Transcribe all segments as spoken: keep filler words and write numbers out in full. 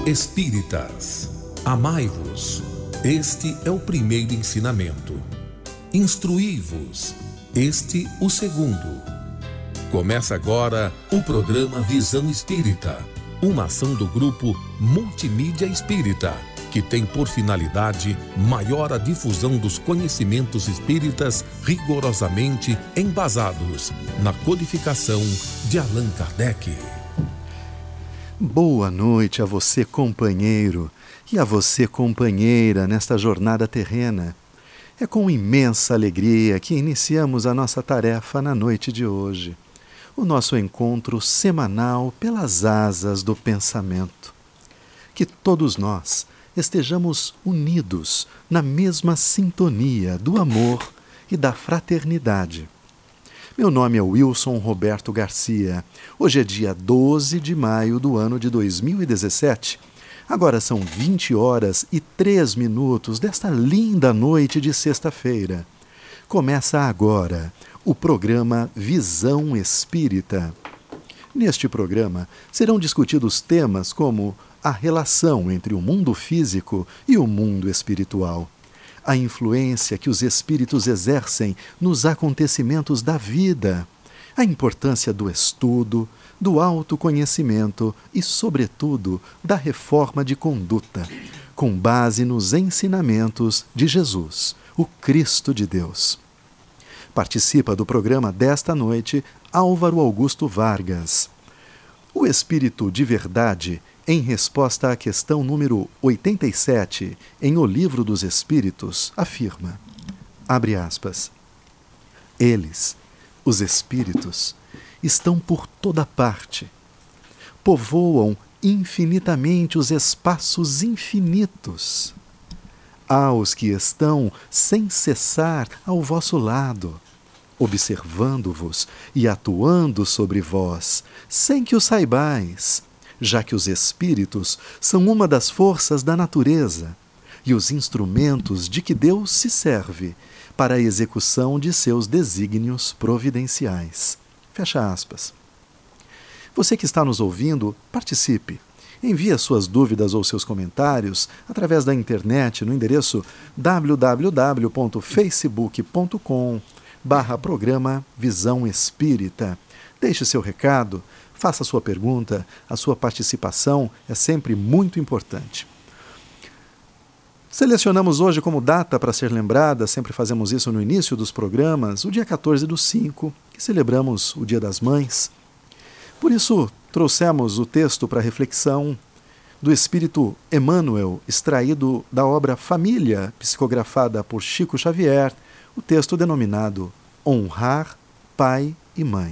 Espíritas, amai-vos. Este é o primeiro ensinamento. Instruí-vos. Este o segundo. Começa agora o programa Visão Espírita, uma ação do grupo Multimídia Espírita, que tem por finalidade maior a difusão dos conhecimentos espíritas rigorosamente embasados na codificação de Allan Kardec. Boa noite a você, companheiro, e a você, companheira, nesta jornada terrena. É com imensa alegria que iniciamos a nossa tarefa na noite de hoje, o nosso encontro semanal pelas asas do pensamento. Que todos nós estejamos unidos na mesma sintonia do amor e da fraternidade. Meu nome é Wilson Roberto Garcia. Hoje é dia doze de maio do ano de dois mil e dezessete. Agora são vinte horas e três minutos desta linda noite de sexta-feira. Começa agora o programa Visão Espírita. Neste programa serão discutidos temas como a relação entre o mundo físico e o mundo espiritual, a influência que os espíritos exercem nos acontecimentos da vida, a importância do estudo, do autoconhecimento e, sobretudo, da reforma de conduta, com base nos ensinamentos de Jesus, o Cristo de Deus. Participa do programa desta noite Álvaro Augusto Vargas. O Espírito de Verdade, em resposta à questão número oitenta e sete, em O Livro dos Espíritos, afirma, abre aspas, eles, os espíritos, estão por toda parte, povoam infinitamente os espaços infinitos. Há os que estão sem cessar ao vosso lado, observando-vos e atuando sobre vós, sem que o saibais, já que os espíritos são uma das forças da natureza e os instrumentos de que Deus se serve para a execução de seus desígnios providenciais. Fecha aspas. Você que está nos ouvindo, participe. Envie as suas dúvidas ou seus comentários através da internet no endereço w w w ponto facebook ponto com barra programa Visão Espírita. Deixe seu recado, faça sua pergunta, a sua participação é sempre muito importante. Selecionamos hoje como data para ser lembrada, sempre fazemos isso no início dos programas, o dia quatorze do cinco, que celebramos o Dia das Mães. Por isso, trouxemos o texto para reflexão do Espírito Emmanuel, extraído da obra Família, psicografada por Chico Xavier, o texto denominado Honrar Pai e Mãe.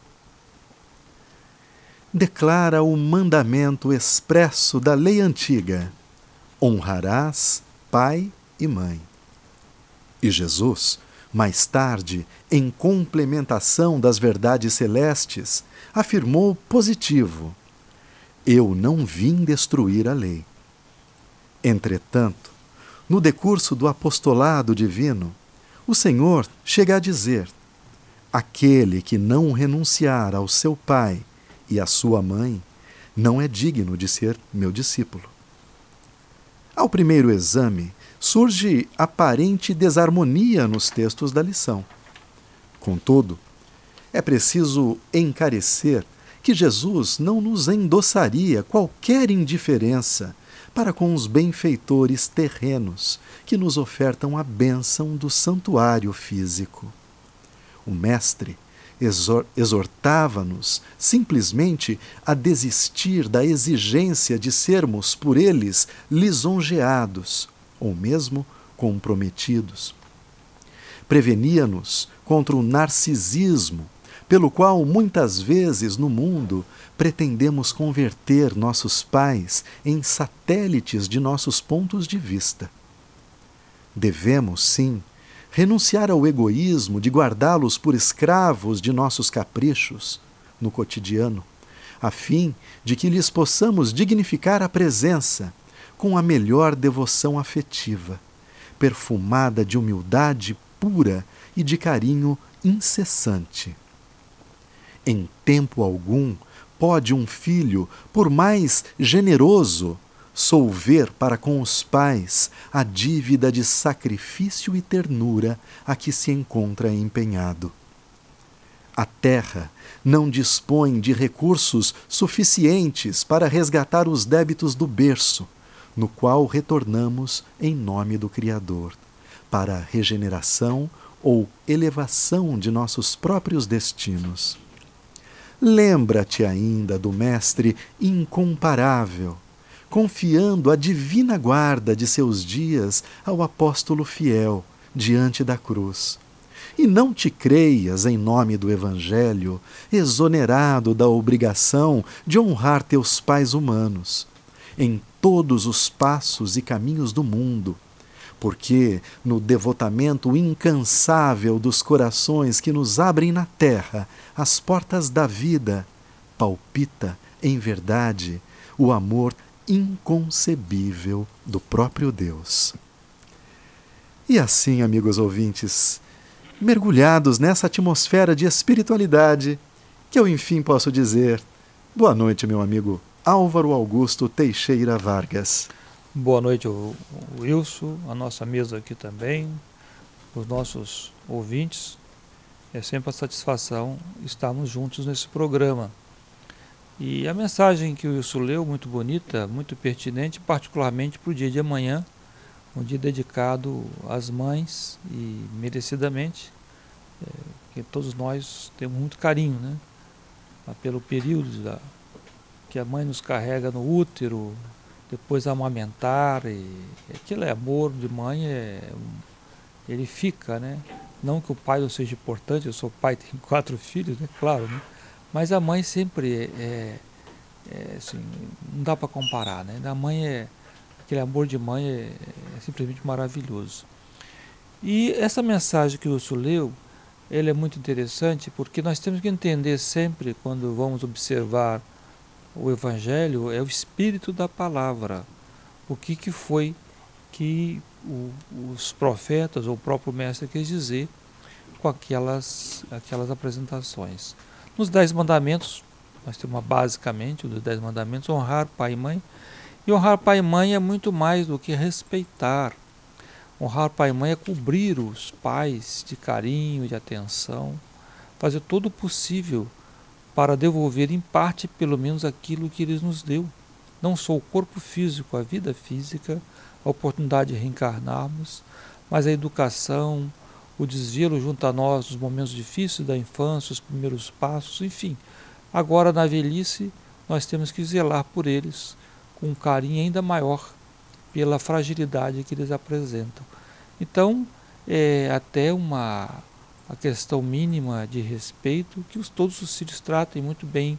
Declara o mandamento expresso da lei antiga: honrarás pai e mãe. E Jesus, mais tarde, em complementação das verdades celestes, afirmou positivo: eu não vim destruir a lei. Entretanto, no decurso do apostolado divino, o Senhor chega a dizer: aquele que não renunciar ao seu pai e à sua mãe não é digno de ser meu discípulo. Ao primeiro exame, surge aparente desarmonia nos textos da lição. Contudo, é preciso encarecer que Jesus não nos endossaria qualquer indiferença para com os benfeitores terrenos que nos ofertam a bênção do santuário físico. O Mestre exortava-nos simplesmente a desistir da exigência de sermos por eles lisonjeados ou mesmo comprometidos. Prevenia-nos contra o narcisismo, pelo qual muitas vezes no mundo pretendemos converter nossos pais em satélites de nossos pontos de vista. Devemos, sim, renunciar ao egoísmo de guardá-los por escravos de nossos caprichos no cotidiano, a fim de que lhes possamos dignificar a presença com a melhor devoção afetiva, perfumada de humildade pura e de carinho incessante. Em tempo algum, pode um filho, por mais generoso, solver para com os pais a dívida de sacrifício e ternura a que se encontra empenhado. A terra não dispõe de recursos suficientes para resgatar os débitos do berço, no qual retornamos em nome do Criador, para a regeneração ou elevação de nossos próprios destinos. Lembra-te ainda do Mestre incomparável, confiando a divina guarda de seus dias ao apóstolo fiel diante da cruz. E não te creias, em nome do Evangelho, exonerado da obrigação de honrar teus pais humanos, em todos os passos e caminhos do mundo, porque no devotamento incansável dos corações que nos abrem na terra as portas da vida, palpita, em verdade, o amor inconcebível do próprio Deus. E assim, amigos ouvintes, mergulhados nessa atmosfera de espiritualidade, que eu enfim posso dizer: boa noite, meu amigo Álvaro Augusto Teixeira Vargas. Boa noite, Wilson, a nossa mesa aqui também, os nossos ouvintes. É sempre uma satisfação estarmos juntos nesse programa. E a mensagem que o Wilson leu, muito bonita, muito pertinente, particularmente para o dia de amanhã, um dia dedicado às mães e merecidamente, é, que todos nós temos muito carinho, né? Pelo período da, que a mãe nos carrega no útero, depois amamentar, e aquele amor de mãe, é, ele fica, né? Não que o pai não seja importante, eu sou pai, tenho quatro filhos, né? Claro, né? Mas a mãe sempre é, é assim, não dá para comparar, né? A mãe é, aquele amor de mãe é, é simplesmente maravilhoso. E essa mensagem que o Wilson leu, ele é muito interessante, porque nós temos que entender sempre, quando vamos observar o Evangelho, é o espírito da palavra. O que, que foi que o, os profetas ou o próprio mestre quis dizer com aquelas, aquelas apresentações. Nos Dez Mandamentos, nós temos uma, basicamente, os Dez Mandamentos, honrar pai e mãe. E honrar pai e mãe é muito mais do que respeitar. Honrar pai e mãe é cobrir os pais de carinho, de atenção, fazer todo o possível para devolver em parte, pelo menos, aquilo que eles nos deu. Não só o corpo físico, a vida física, a oportunidade de reencarnarmos, mas a educação, o desvelo junto a nós nos momentos difíceis da infância, os primeiros passos, enfim. Agora, na velhice, nós temos que zelar por eles com um carinho ainda maior pela fragilidade que eles apresentam. Então, é até uma a questão mínima de respeito que os, todos os filhos tratem muito bem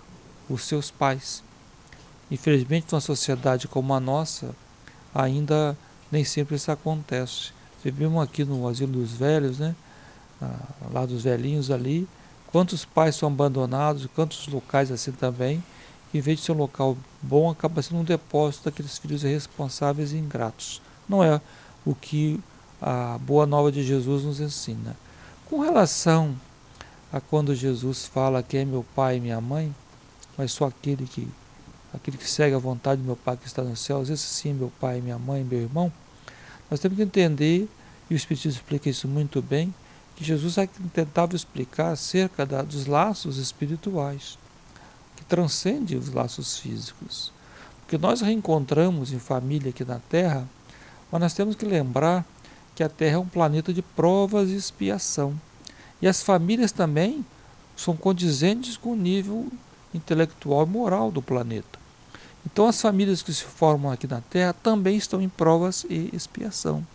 os seus pais. Infelizmente, numa sociedade como a nossa, ainda nem sempre isso acontece. Vivemos aqui no Asilo dos Velhos, né? Ah, lá dos velhinhos ali, quantos pais são abandonados, quantos locais assim também, que em vez de ser um local bom, acaba sendo um depósito daqueles filhos irresponsáveis e ingratos. Não é o que a boa nova de Jesus nos ensina. Com relação a quando Jesus fala que é meu pai e minha mãe, mas só aquele que, aquele que segue a vontade do meu pai que está nos céus, esse sim é meu pai, minha mãe, meu irmão, nós temos que entender, e o Espiritismo explica isso muito bem, que Jesus tentava explicar acerca da, dos laços espirituais, que transcende os laços físicos. Porque nós reencontramos em família aqui na Terra, mas nós temos que lembrar que a Terra é um planeta de provas e expiação. E as famílias também são condizentes com o nível intelectual e moral do planeta. Então as famílias que se formam aqui na Terra também estão em provas e expiação.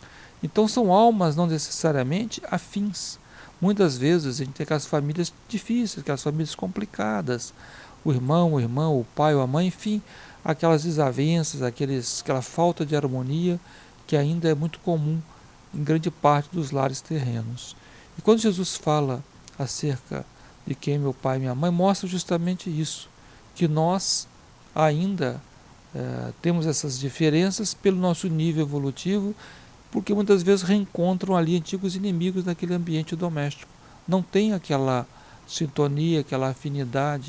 Então são almas não necessariamente afins. Muitas vezes a gente tem aquelas famílias difíceis, aquelas famílias complicadas. O irmão, o irmão, o pai ou a mãe, enfim, aquelas desavenças, aqueles, aquela falta de harmonia que ainda é muito comum em grande parte dos lares terrenos. E quando Jesus fala acerca de quem é meu pai e minha mãe, mostra justamente isso, que nós ainda eh, temos essas diferenças pelo nosso nível evolutivo, porque muitas vezes reencontram ali antigos inimigos naquele ambiente doméstico. Não tem aquela sintonia, aquela afinidade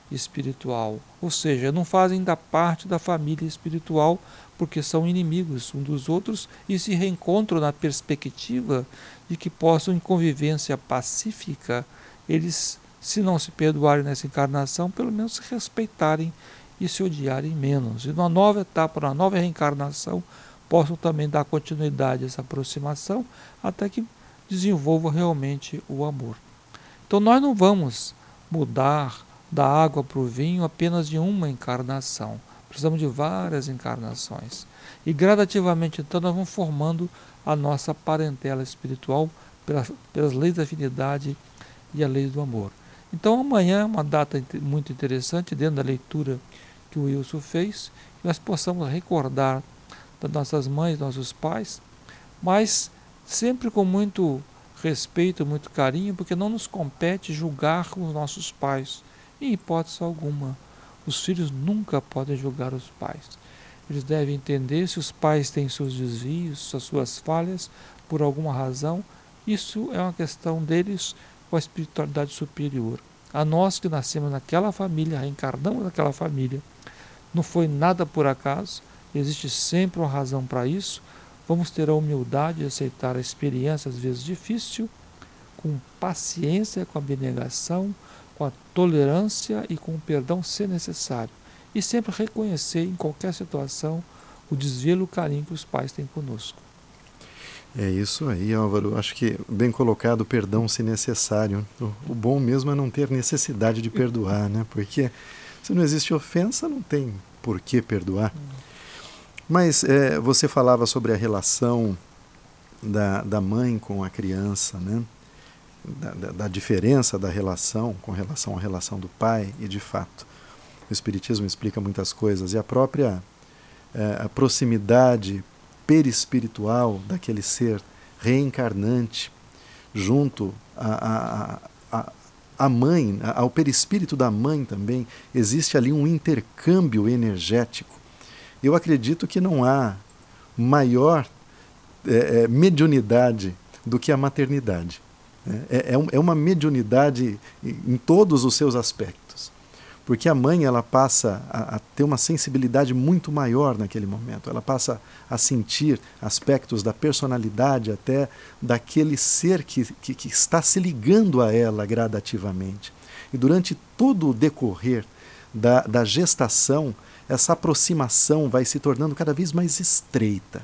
espiritual, ou seja, não fazem da parte da família espiritual porque são inimigos um dos outros e se reencontram na perspectiva de que possam, em convivência pacífica, eles, se não se perdoarem nessa encarnação, pelo menos se respeitarem e se odiarem menos. E numa nova etapa, numa nova reencarnação, possam também dar continuidade a essa aproximação até que desenvolva realmente o amor. Então nós não vamos mudar da água para o vinho apenas de uma encarnação. Precisamos de várias encarnações. E gradativamente, então, nós vamos formando a nossa parentela espiritual pelas, pelas leis da afinidade e a lei do amor. Então amanhã é uma data muito interessante, dentro da leitura que o Wilson fez, que nós possamos recordar das nossas mães, nossos pais, mas sempre com muito respeito, muito carinho, porque não nos compete julgar os nossos pais, em hipótese alguma. Os filhos nunca podem julgar os pais. Eles devem entender se os pais têm seus desvios, as suas falhas, por alguma razão. Isso é uma questão deles com a espiritualidade superior. A nós que nascemos naquela família, reencarnamos naquela família, não foi nada por acaso, existe sempre uma razão para isso. Vamos ter a humildade de aceitar a experiência, às vezes difícil, com paciência, com abnegação, com a tolerância e com o perdão se necessário. E sempre reconhecer em qualquer situação o desvelo e o carinho que os pais têm conosco. É isso aí, Álvaro. Acho que bem colocado, o perdão se necessário. O, o bom mesmo é não ter necessidade de perdoar, né? Porque se não existe ofensa, não tem por que perdoar. Mas é, você falava sobre a relação da, da mãe com a criança, né? Da, da, da diferença da relação com relação à relação do pai, e de fato o Espiritismo explica muitas coisas, e a própria é, a proximidade perispiritual daquele ser reencarnante junto à a, a, a mãe, ao perispírito da mãe também, existe ali um intercâmbio energético. Eu acredito que não há maior é, mediunidade do que a maternidade. É, é uma mediunidade em todos os seus aspectos, porque a mãe ela passa a, a ter uma sensibilidade muito maior naquele momento, ela passa a sentir aspectos da personalidade até daquele ser que, que, que está se ligando a ela gradativamente. E durante todo o decorrer da, da gestação, essa aproximação vai se tornando cada vez mais estreita.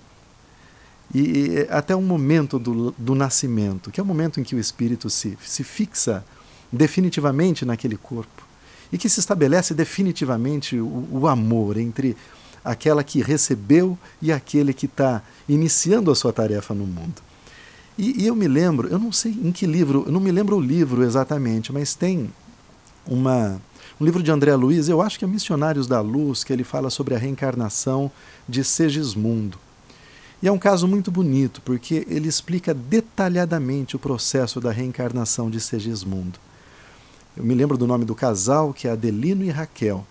E até o momento do, do nascimento, que é o momento em que o espírito se, se fixa definitivamente naquele corpo e que se estabelece definitivamente o, o amor entre aquela que recebeu e aquele que está iniciando a sua tarefa no mundo. E, e eu me lembro, eu não sei em que livro, eu não me lembro o livro exatamente, mas tem uma, um livro de André Luiz, eu acho que é Missionários da Luz, que ele fala sobre a reencarnação de Segismundo. E é um caso muito bonito, porque ele explica detalhadamente o processo da reencarnação de Segismundo. Eu me lembro do nome do casal, que é Adelino e Raquel.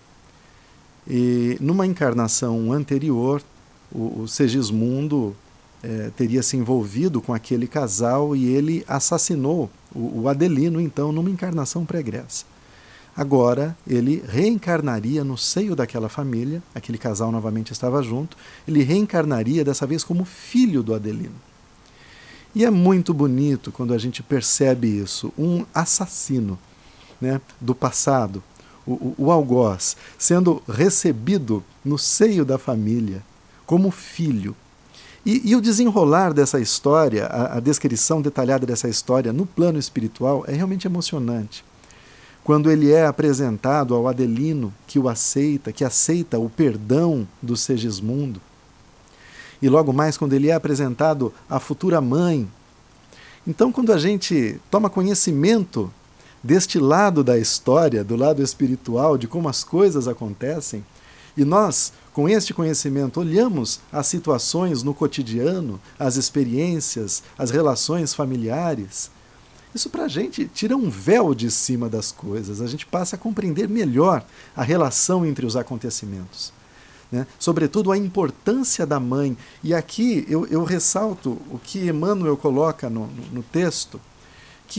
E numa encarnação anterior, o, o Segismundo eh, teria se envolvido com aquele casal e ele assassinou o, o Adelino, então, numa encarnação pregressa. Agora, ele reencarnaria no seio daquela família, aquele casal novamente estava junto, ele reencarnaria dessa vez como filho do Adelino. E é muito bonito quando a gente percebe isso, um assassino, né, do passado, o, o, o algoz, sendo recebido no seio da família como filho. E, e o desenrolar dessa história, a, a descrição detalhada dessa história no plano espiritual é realmente emocionante. Quando ele é apresentado ao Adelino, que o aceita, que aceita o perdão do Segismundo, e logo mais quando ele é apresentado à futura mãe. Então, quando a gente toma conhecimento deste lado da história, do lado espiritual, de como as coisas acontecem, e nós, com este conhecimento, olhamos as situações no cotidiano, as experiências, as relações familiares, isso para a gente tira um véu de cima das coisas, a gente passa a compreender melhor a relação entre os acontecimentos, né? Sobretudo a importância da mãe. E aqui eu, eu ressalto o que Emmanuel coloca no, no, no texto, que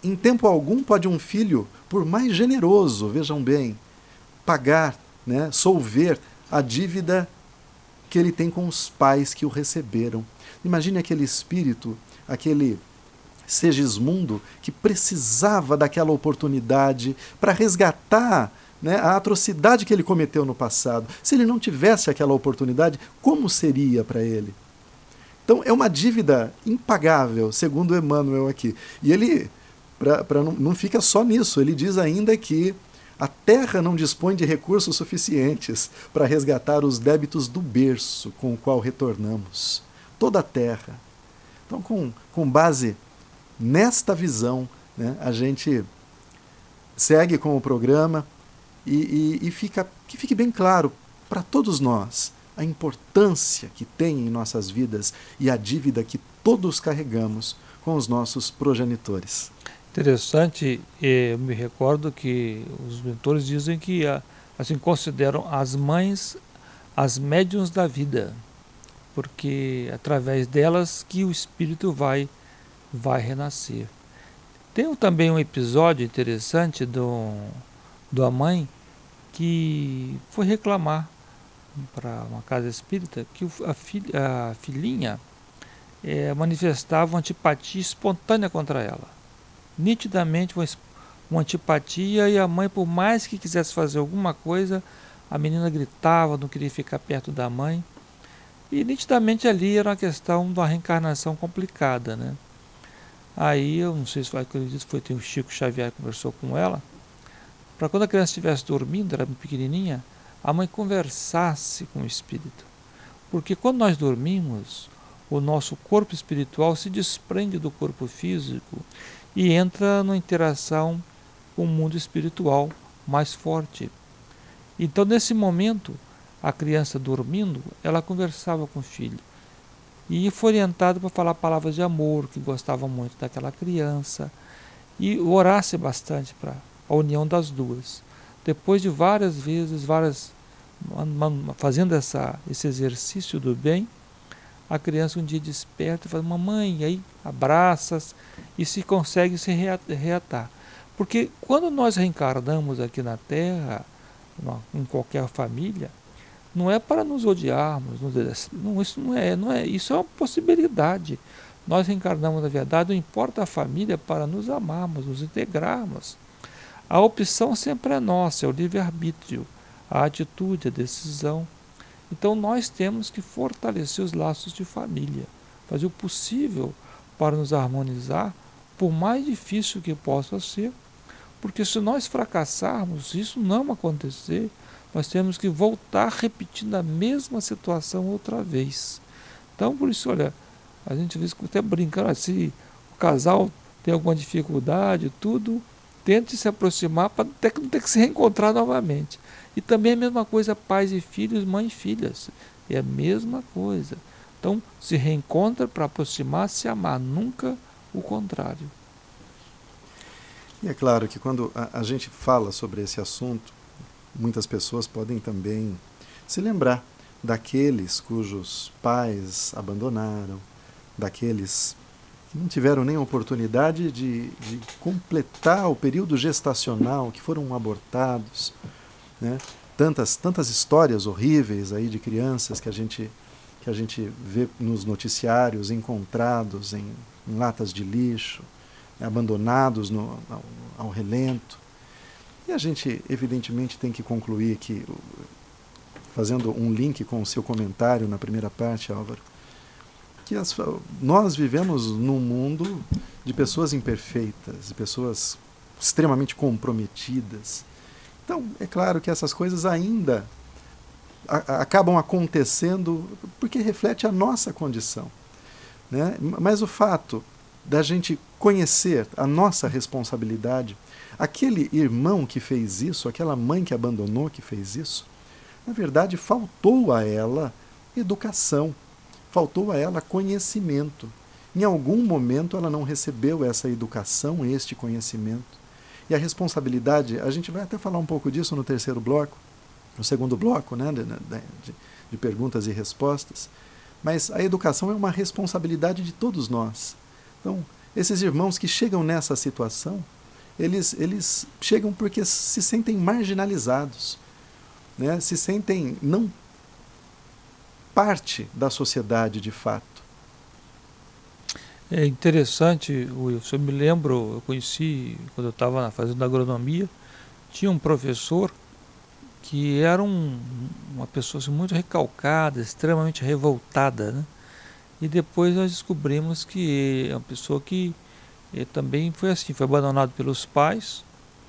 em tempo algum pode um filho, por mais generoso, vejam bem, pagar, né, solver a dívida que ele tem com os pais que o receberam. Imagine aquele espírito, aquele Segismundo que precisava daquela oportunidade para resgatar, né, a atrocidade que ele cometeu no passado. Se ele não tivesse aquela oportunidade, como seria para ele? Então é uma dívida impagável, segundo Emmanuel aqui. E ele pra, pra não, não fica só nisso, ele diz ainda que a terra não dispõe de recursos suficientes para resgatar os débitos do berço com o qual retornamos. Toda a terra. Então, com, com base nesta visão, né, a gente segue com o programa e, e, e fica, que fique bem claro para todos nós a importância que tem em nossas vidas e a dívida que todos carregamos com os nossos progenitores. Interessante, eu me recordo que os mentores dizem que assim consideram as mães as médiuns da vida, porque através delas que o espírito vai vai renascer. Tem também um episódio interessante do, da mãe que foi reclamar para uma casa espírita que a, filha, a filhinha é, manifestava uma antipatia espontânea contra ela. Nitidamente uma, uma antipatia, e a mãe, por mais que quisesse fazer alguma coisa, a menina gritava, não queria ficar perto da mãe. E nitidamente ali era uma questão de uma reencarnação complicada, né? Aí, eu não sei se foi, acredito que foi tem o Chico Xavier que conversou com ela, para quando a criança estivesse dormindo, era pequenininha, a mãe conversasse com o espírito. Porque quando nós dormimos, o nosso corpo espiritual se desprende do corpo físico e entra numa interação com o mundo espiritual mais forte. Então, nesse momento, a criança dormindo, ela conversava com o filho. E foi orientado para falar palavras de amor, que gostava muito daquela criança, e orasse bastante para a união das duas. Depois de várias vezes, várias fazendo essa, esse exercício do bem, a criança um dia desperta e fala, mamãe, e aí abraça e se consegue se reatar. Porque quando nós reencarnamos aqui na Terra, em qualquer família, não é para nos odiarmos, não, isso não é, não é, isso é uma possibilidade. Nós reencarnamos, na verdade, não importa a família, para nos amarmos, nos integrarmos. A opção sempre é nossa, é o livre-arbítrio, a atitude, a decisão. Então nós temos que fortalecer os laços de família, fazer o possível para nos harmonizar, por mais difícil que possa ser, porque se nós fracassarmos, isso não acontecer, nós temos que voltar repetindo a mesma situação outra vez. Então, por isso, olha, a gente vê até brincando, se o casal tem alguma dificuldade, tudo, tente se aproximar para não ter que se reencontrar novamente. E também a mesma coisa, pais e filhos, mãe e filhas. É a mesma coisa. Então, se reencontra para aproximar, se amar, nunca o contrário. E é claro que quando a, a gente fala sobre esse assunto, muitas pessoas podem também se lembrar daqueles cujos pais abandonaram, daqueles que não tiveram nem oportunidade de, de completar o período gestacional, que foram abortados, né? Tantas, tantas histórias horríveis aí de crianças que a gente, que a gente vê nos noticiários, encontrados em, em latas de lixo, abandonados no, ao, ao relento. E a gente, evidentemente, tem que concluir que, fazendo um link com o seu comentário na primeira parte, Álvaro, que as, nós vivemos num mundo de pessoas imperfeitas, de pessoas extremamente comprometidas. Então, é claro que essas coisas ainda a, acabam acontecendo porque reflete a nossa condição, né? Mas o fato da gente conhecer a nossa responsabilidade, aquele irmão que fez isso, aquela mãe que abandonou que fez isso, na verdade faltou a ela educação, faltou a ela conhecimento. Em algum momento ela não recebeu essa educação, este conhecimento. E a responsabilidade, a gente vai até falar um pouco disso no terceiro bloco, no segundo bloco, né, de, de, de perguntas e respostas, mas a educação é uma responsabilidade de todos nós. Então, Esses irmãos que chegam nessa situação, eles, eles chegam porque se sentem marginalizados, né? Se sentem não parte da sociedade de fato. É interessante, Wilson, eu me lembro, eu conheci, quando eu estava fazendo agronomia, tinha um professor que era um, uma pessoa assim, muito recalcada, extremamente revoltada, né? E depois nós descobrimos que é uma pessoa que eh, também foi assim, foi abandonado pelos pais,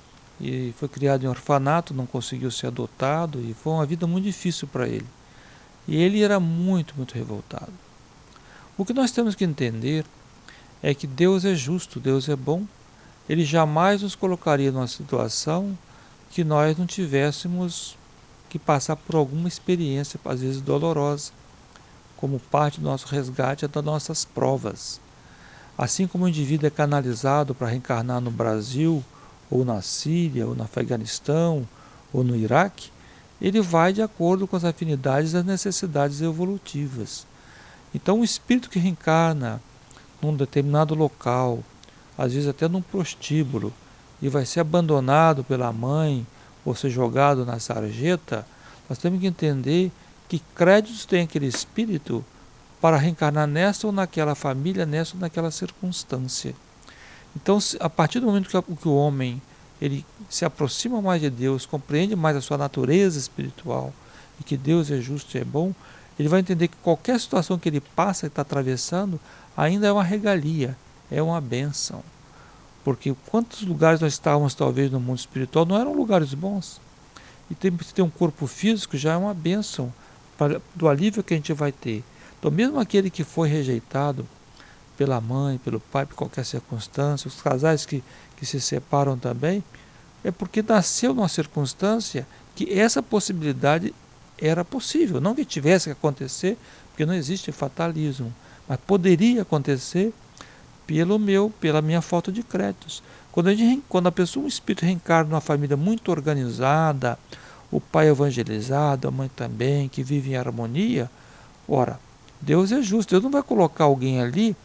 e foi criado em orfanato, não conseguiu ser adotado, e foi uma vida muito difícil para ele. E ele era muito, muito revoltado. O que nós temos que entender é que Deus é justo, Deus é bom. Ele jamais nos colocaria numa situação que nós não tivéssemos que passar por alguma experiência, às vezes dolorosa, como parte do nosso resgate das nossas provas. Assim como o indivíduo é canalizado para reencarnar no Brasil, ou na Síria, ou no Afeganistão, ou no Iraque, ele vai de acordo com as afinidades e as necessidades evolutivas. Então o espírito que reencarna num determinado local, às vezes até num prostíbulo, e vai ser abandonado pela mãe, ou ser jogado na sarjeta, nós temos que entender que créditos tem aquele espírito para reencarnar nessa ou naquela família, nessa ou naquela circunstância. Então, a partir do momento que o homem ele se aproxima mais de Deus, compreende mais a sua natureza espiritual, e que Deus é justo e é bom, ele vai entender que qualquer situação que ele passa e está atravessando, ainda é uma regalia, é uma bênção. Porque quantos lugares nós estávamos talvez no mundo espiritual não eram lugares bons. E ter, ter um corpo físico já é uma bênção para, do alívio que a gente vai ter. Então mesmo aquele que foi rejeitado pela mãe, pelo pai, por qualquer circunstância, os casais que, que se separam também, é porque nasceu numa circunstância que essa possibilidade era possível. Não que tivesse que acontecer, porque não existe fatalismo, mas poderia acontecer pelo meu, pela minha falta de créditos. Quando a, gente, quando a pessoa, um espírito reencarna numa família muito organizada, o pai evangelizado, a mãe também, que vive em harmonia, ora, Deus é justo, Deus não vai colocar alguém ali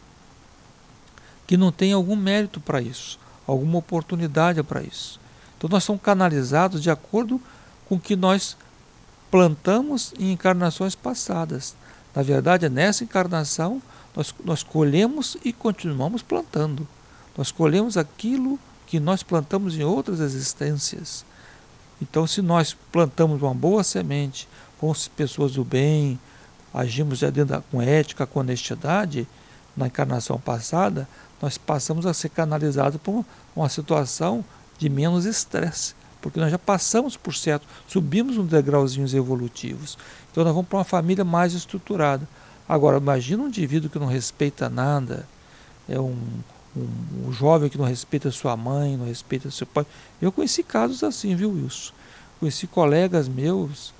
que não tem algum mérito para isso, alguma oportunidade para isso. Então nós somos canalizados de acordo com o que nós plantamos em encarnações passadas. Na verdade, nessa encarnação, nós, nós colhemos e continuamos plantando. Nós colhemos aquilo que nós plantamos em outras existências. Então, se nós plantamos uma boa semente, fomos pessoas do bem, agimos já dentro da, com ética, com honestidade, na encarnação passada, nós passamos a ser canalizados por uma, uma situação de menos estresse, porque nós já passamos por certo, subimos uns degrauzinhos evolutivos. Então nós vamos para uma família mais estruturada. Agora, imagina um indivíduo que não respeita nada, é um, um, um jovem que não respeita sua mãe, não respeita seu pai. Eu conheci casos assim, viu, Wilson? Conheci colegas meus,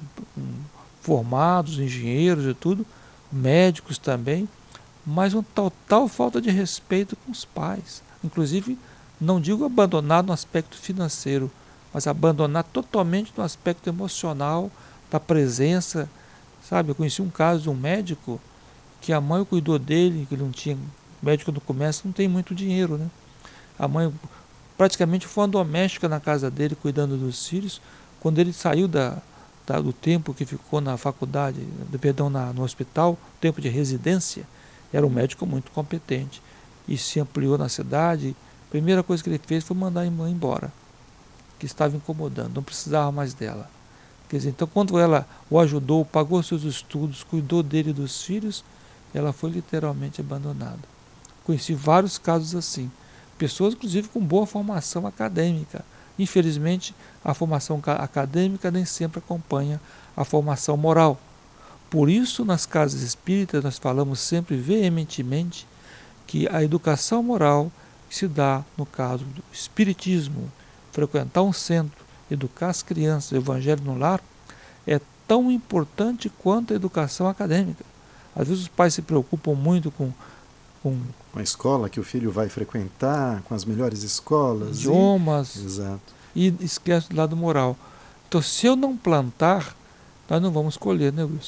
formados, engenheiros e tudo, médicos também, mas uma total falta de respeito com os pais. Inclusive, não digo abandonar no aspecto financeiro, mas abandonar totalmente no aspecto emocional, da presença, sabe? Eu conheci um caso de um médico que a mãe cuidou dele, que ele não tinha, o médico no começo não tem muito dinheiro, né? A mãe praticamente foi uma doméstica na casa dele, cuidando dos filhos. Quando ele saiu da, da, do tempo que ficou na faculdade, perdão, na, no hospital, tempo de residência, era um médico muito competente e se ampliou na cidade. A primeira coisa que ele fez foi mandar a mãe embora, que estava incomodando, não precisava mais dela. Quer dizer, então quando ela o ajudou, pagou seus estudos, cuidou dele e dos filhos, ela foi literalmente abandonada. Conheci vários casos assim, pessoas inclusive com boa formação acadêmica. Infelizmente, a formação acadêmica nem sempre acompanha a formação moral. Por isso, nas casas espíritas, nós falamos sempre veementemente que a educação moral que se dá, no caso do espiritismo, frequentar um centro, educar as crianças, o evangelho no lar, é tão importante quanto a educação acadêmica. Às vezes os pais se preocupam muito com... Com, com a escola que o filho vai frequentar, com as melhores escolas. Idiomas. E, exato. E esquece do lado moral. Então, se eu não plantar, nós não vamos colher, né, Wilson?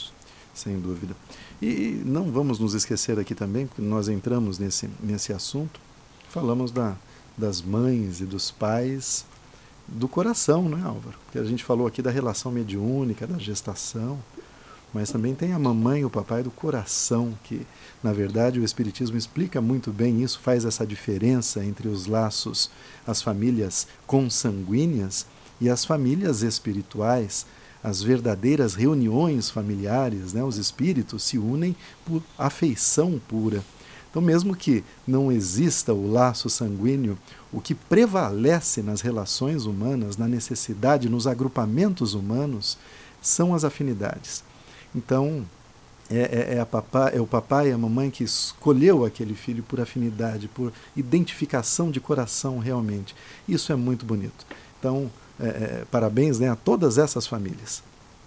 sem dúvida. E não vamos nos esquecer aqui também, que nós entramos nesse, nesse assunto, falamos da, das mães e dos pais do coração, não é, Álvaro? Porque a gente falou aqui da relação mediúnica, da gestação, mas também tem a mamãe e o papai do coração, que, na verdade, o Espiritismo explica muito bem isso, faz essa diferença entre os laços, as famílias consanguíneas e as famílias espirituais, as verdadeiras reuniões familiares, né? Os espíritos se unem por afeição pura. Então, mesmo que não exista o laço sanguíneo, o que prevalece nas relações humanas, na necessidade, nos agrupamentos humanos, são as afinidades. Então, é, é, é, a papá, é o papai e a mamãe que escolheu aquele filho por afinidade, por identificação de coração realmente. Isso é muito bonito. Então, é, é, parabéns, né, a todas essas famílias.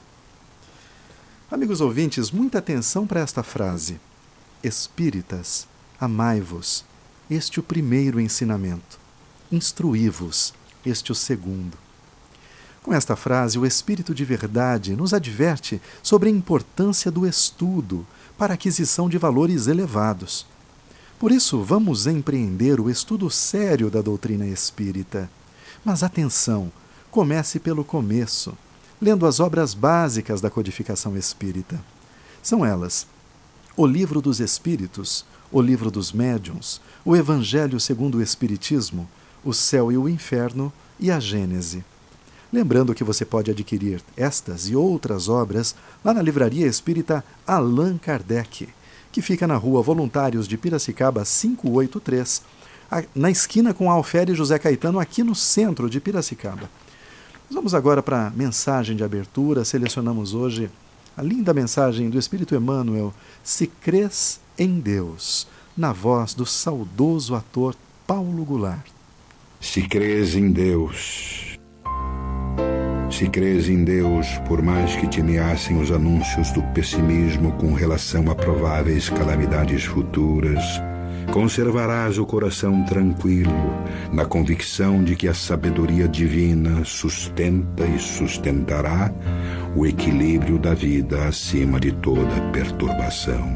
Amigos ouvintes, muita atenção para esta frase. Espíritas, amai-vos, este o primeiro ensinamento. Instruí-vos, este o segundo. Com esta frase, o Espírito de Verdade nos adverte sobre a importância do estudo para a aquisição de valores elevados. Por isso, vamos empreender o estudo sério da doutrina espírita. Mas atenção, comece pelo começo, lendo as obras básicas da codificação espírita. São elas: o Livro dos Espíritos, o Livro dos Médiuns, o Evangelho segundo o Espiritismo, o Céu e o Inferno e a Gênese. Lembrando que você pode adquirir estas e outras obras lá na Livraria Espírita Allan Kardec, que fica na Rua Voluntários de Piracicaba quinhentos e oitenta e três, na esquina com a Alférez José Caetano, aqui no centro de Piracicaba. Nós vamos agora para a mensagem de abertura. Selecionamos hoje a linda mensagem do Espírito Emmanuel, Se Crês em Deus, na voz do saudoso ator Paulo Goulart. Se crês em Deus... Se crês em Deus, por mais que te ameacem os anúncios do pessimismo com relação a prováveis calamidades futuras, conservarás o coração tranquilo, na convicção de que a sabedoria divina sustenta e sustentará o equilíbrio da vida acima de toda perturbação.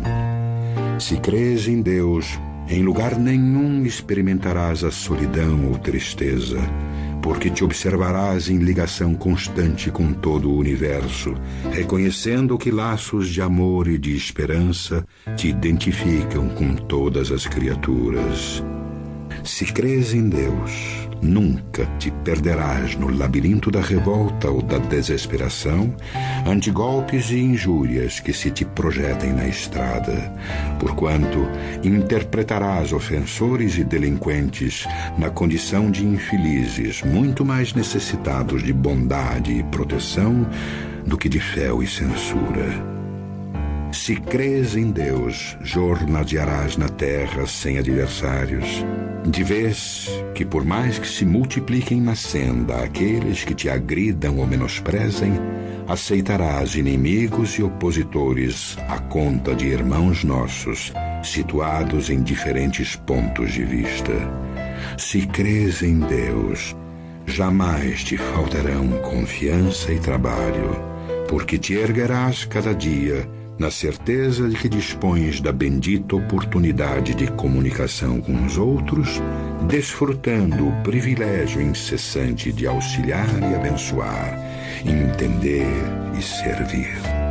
Se crês em Deus, em lugar nenhum experimentarás a solidão ou tristeza, porque te observarás em ligação constante com todo o universo, reconhecendo que laços de amor e de esperança te identificam com todas as criaturas. Se crês em Deus, nunca te perderás no labirinto da revolta ou da desesperação, ante golpes e injúrias que se te projetem na estrada, porquanto interpretarás ofensores e delinquentes na condição de infelizes, muito mais necessitados de bondade e proteção do que de fel e censura. Se crês em Deus, jornadearás na terra sem adversários, de vez que, por mais que se multipliquem na senda aqueles que te agridam ou menosprezem, aceitarás inimigos e opositores à conta de irmãos nossos, situados em diferentes pontos de vista. Se crês em Deus, jamais te faltarão confiança e trabalho, porque te erguerás cada dia na certeza de que dispões da bendita oportunidade de comunicação com os outros, desfrutando o privilégio incessante de auxiliar e abençoar, entender e servir.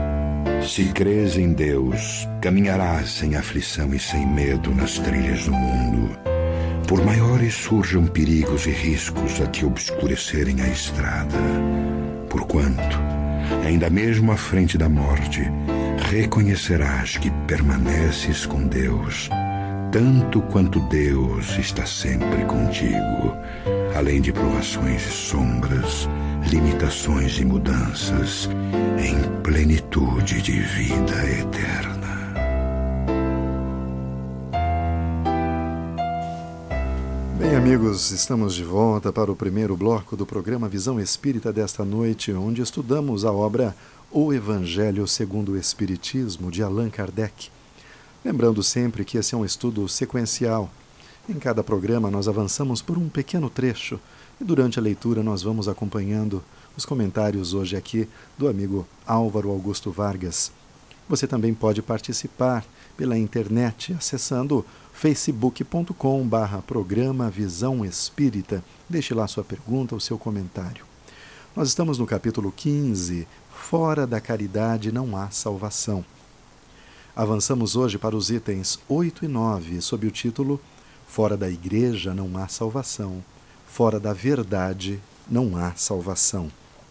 Se crês em Deus, caminharás sem aflição e sem medo nas trilhas do mundo, por maiores surjam perigos e riscos a te obscurecerem a estrada, porquanto, ainda mesmo à frente da morte, reconhecerás que permaneces com Deus, tanto quanto Deus está sempre contigo, além de provações e sombras, limitações e mudanças, em plenitude de vida eterna. Bem, amigos, estamos de volta para o primeiro bloco do programa Visão Espírita desta noite, onde estudamos a obra O Evangelho segundo o Espiritismo, de Allan Kardec. Lembrando sempre que esse é um estudo sequencial. Em cada programa nós avançamos por um pequeno trecho e durante a leitura nós vamos acompanhando os comentários hoje aqui do amigo Álvaro Augusto Vargas. Você também pode participar pela internet acessando facebook ponto com barra programa Visão Espírita. Deixe lá sua pergunta, o seu comentário. Nós estamos no capítulo quinze, Fora da caridade não há salvação. Avançamos hoje para os itens oito e nove, sob o título Fora da igreja não há salvação, fora da verdade não há salvação.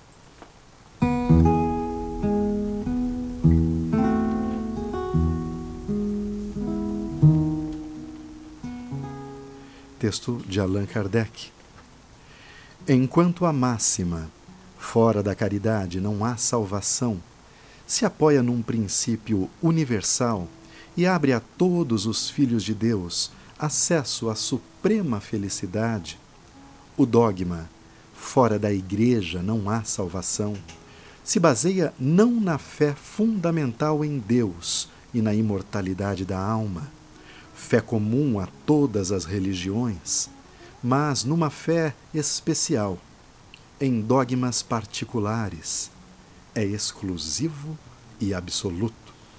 Texto de Allan Kardec. Enquanto a máxima, fora da caridade não há salvação, se apoia num princípio universal e abre a todos os filhos de Deus acesso à suprema felicidade, o dogma, fora da igreja não há salvação, se baseia não na fé fundamental em Deus e na imortalidade da alma, fé comum a todas as religiões, mas numa fé especial, em dogmas particulares, é exclusivo e absoluto.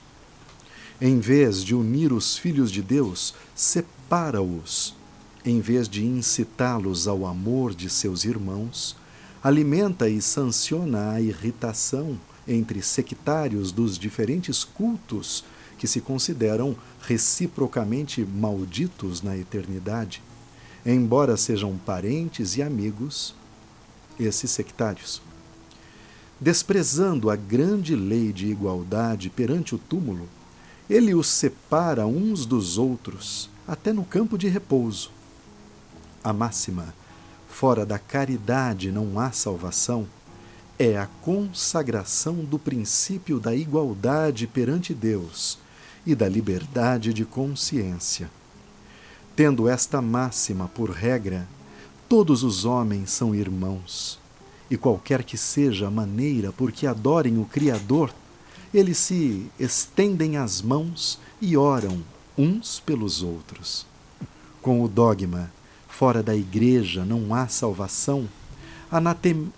Em vez de unir os filhos de Deus, separa-os. Em vez de incitá-los ao amor de seus irmãos, alimenta e sanciona a irritação entre sectários dos diferentes cultos que se consideram reciprocamente malditos na eternidade, embora sejam parentes e amigos, esses sectários. Desprezando a grande lei de igualdade perante o túmulo, ele os separa uns dos outros, até no campo de repouso. A máxima, fora da caridade não há salvação, é a consagração do princípio da igualdade perante Deus e da liberdade de consciência. Tendo esta máxima por regra, todos os homens são irmãos, e qualquer que seja a maneira por que adorem o Criador, eles se estendem as mãos e oram uns pelos outros. Com o dogma, fora da igreja não há salvação, anatem,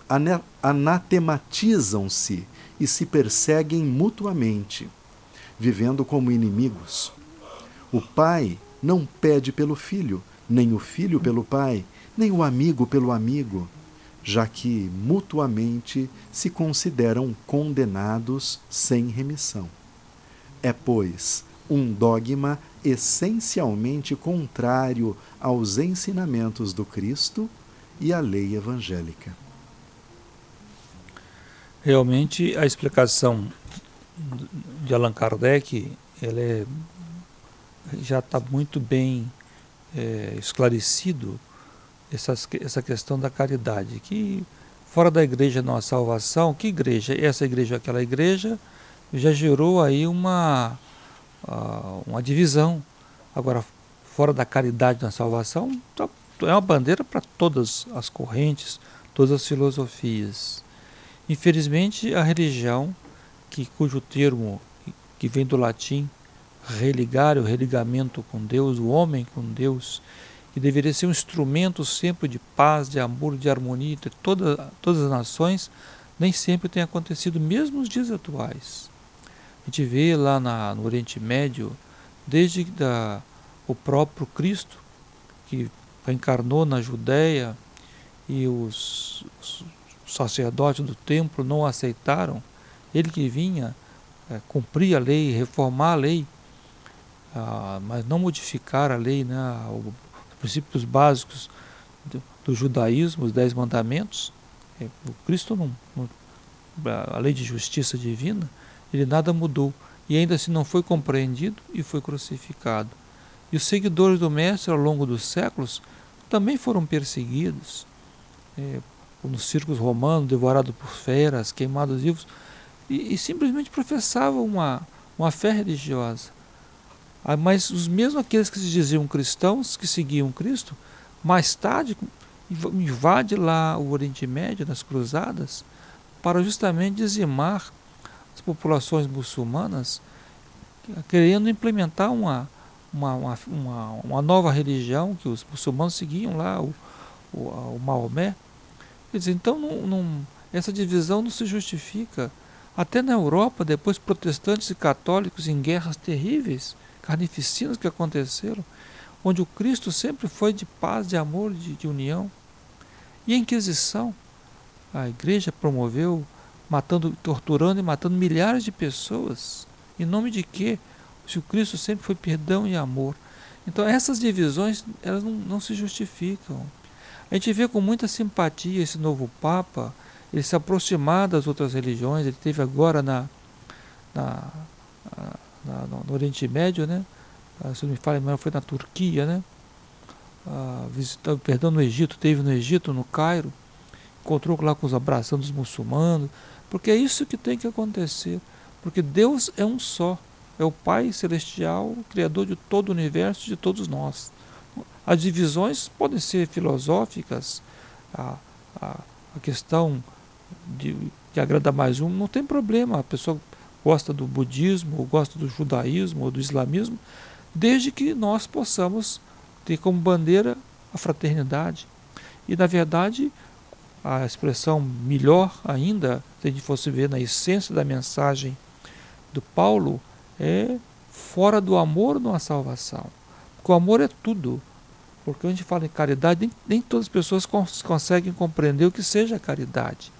anatematizam-se e se perseguem mutuamente, vivendo como inimigos. O pai não pede pelo filho, nem o filho pelo pai, nem o amigo pelo amigo, já que mutuamente se consideram condenados sem remissão. É, pois, um dogma essencialmente contrário aos ensinamentos do Cristo e à lei evangélica. Realmente, a explicação de Allan Kardec ela é, já está muito bem é, esclarecido essa, essa questão da caridade, que fora da igreja não há salvação. Que igreja? Essa igreja, aquela igreja, já gerou aí uma, uma divisão. Agora, fora da caridade na salvação, é uma bandeira para todas as correntes, todas as filosofias. Infelizmente, a religião, que, cujo termo que vem do latim, religar, o religamento com Deus, o homem com Deus, que deveria ser um instrumento sempre de paz, de amor, de harmonia entre toda, todas as nações, nem sempre tem acontecido, mesmo nos dias atuais. A gente vê lá na, no Oriente Médio, desde da, o próprio Cristo, que encarnou na Judéia, e os, os sacerdotes do templo não aceitaram, ele que vinha é, cumprir a lei, reformar a lei, ah, mas não modificar a lei, né, os princípios básicos do, do judaísmo, os dez mandamentos. É, o Cristo não, não, a lei de justiça divina, ele nada mudou, e ainda assim não foi compreendido e foi crucificado. E os seguidores do Mestre, ao longo dos séculos, também foram perseguidos, é, nos círculos romanos, devorados por feras, queimados vivos, e, e simplesmente professavam uma, uma fé religiosa. Ah, mas os mesmos aqueles que se diziam cristãos, que seguiam Cristo, mais tarde invade lá o Oriente Médio, nas cruzadas, para justamente dizimar as populações muçulmanas, querendo implementar uma, uma, uma, uma, uma nova religião que os muçulmanos seguiam lá, o, o, o Maomé. Quer dizer, então não, não, essa divisão não se justifica. Até na Europa, depois protestantes e católicos em guerras terríveis, carnificinas que aconteceram, onde o Cristo sempre foi de paz, de amor, de, de união. E a Inquisição, a igreja promoveu, matando, torturando e matando milhares de pessoas. Em nome de quê? Se o Cristo sempre foi perdão e amor. Então essas divisões, elas não, não se justificam. A gente vê com muita simpatia esse novo Papa, ele se aproximar das outras religiões. Ele teve agora na, na, na, no Oriente Médio, né? Se não me falha, foi na Turquia, né? Ah, visitando, perdão, no Egito, teve no Egito, no Cairo, encontrou lá com os abraçando os muçulmanos, porque é isso que tem que acontecer, porque Deus é um só, é o Pai Celestial, Criador de todo o universo, de todos nós. As divisões podem ser filosóficas, a, a, a questão de que agrada mais um, não tem problema, a pessoa gosta do budismo, ou gosta do judaísmo, ou do islamismo, desde que nós possamos ter como bandeira a fraternidade. E, na verdade, a expressão melhor ainda, se a gente fosse ver na essência da mensagem do Paulo, é fora do amor não há salvação. Porque o amor é tudo. Porque quando a gente fala em caridade, nem, nem todas as pessoas cons conseguem compreender o que seja caridade.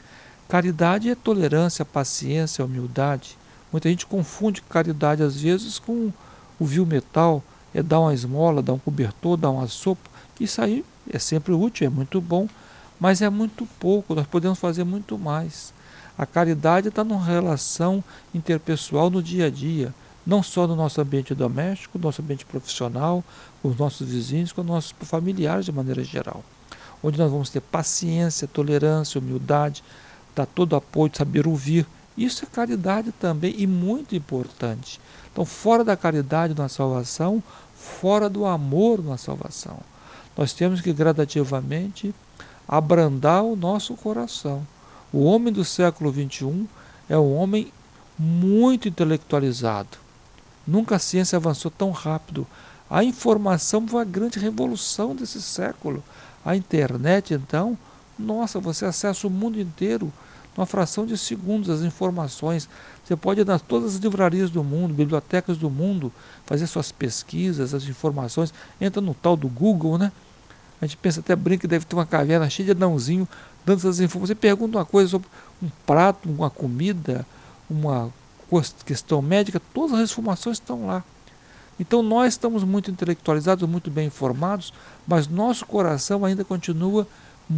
Caridade é tolerância, paciência, humildade. Muita gente confunde caridade às vezes com o vil metal, é dar uma esmola, dar um cobertor, dar uma sopa. Isso aí é sempre útil, é muito bom, mas é muito pouco, nós podemos fazer muito mais. A caridade está numa relação interpessoal no dia a dia, não só no nosso ambiente doméstico, no nosso ambiente profissional, com os nossos vizinhos, com os nossos familiares de maneira geral. Onde nós vamos ter paciência, tolerância, humildade, dar todo apoio, saber ouvir. Isso é caridade também e muito importante. Então, fora da caridade na salvação, fora do amor na salvação. Nós temos que gradativamente abrandar o nosso coração. O homem do século vinte e um é um homem muito intelectualizado. Nunca a ciência avançou tão rápido. A informação foi a grande revolução desse século. A internet, então, nossa, você acessa o mundo inteiro numa fração de segundos, as informações. Você pode ir nas todas as livrarias do mundo, bibliotecas do mundo, fazer suas pesquisas, as informações. Entra no tal do Google, né? A gente pensa, até brinca que deve ter uma caverna cheia de anãozinho dando essas informações. Você pergunta uma coisa sobre um prato, uma comida, uma questão médica, todas as informações estão lá. Então nós estamos muito intelectualizados, muito bem informados, mas nosso coração ainda continua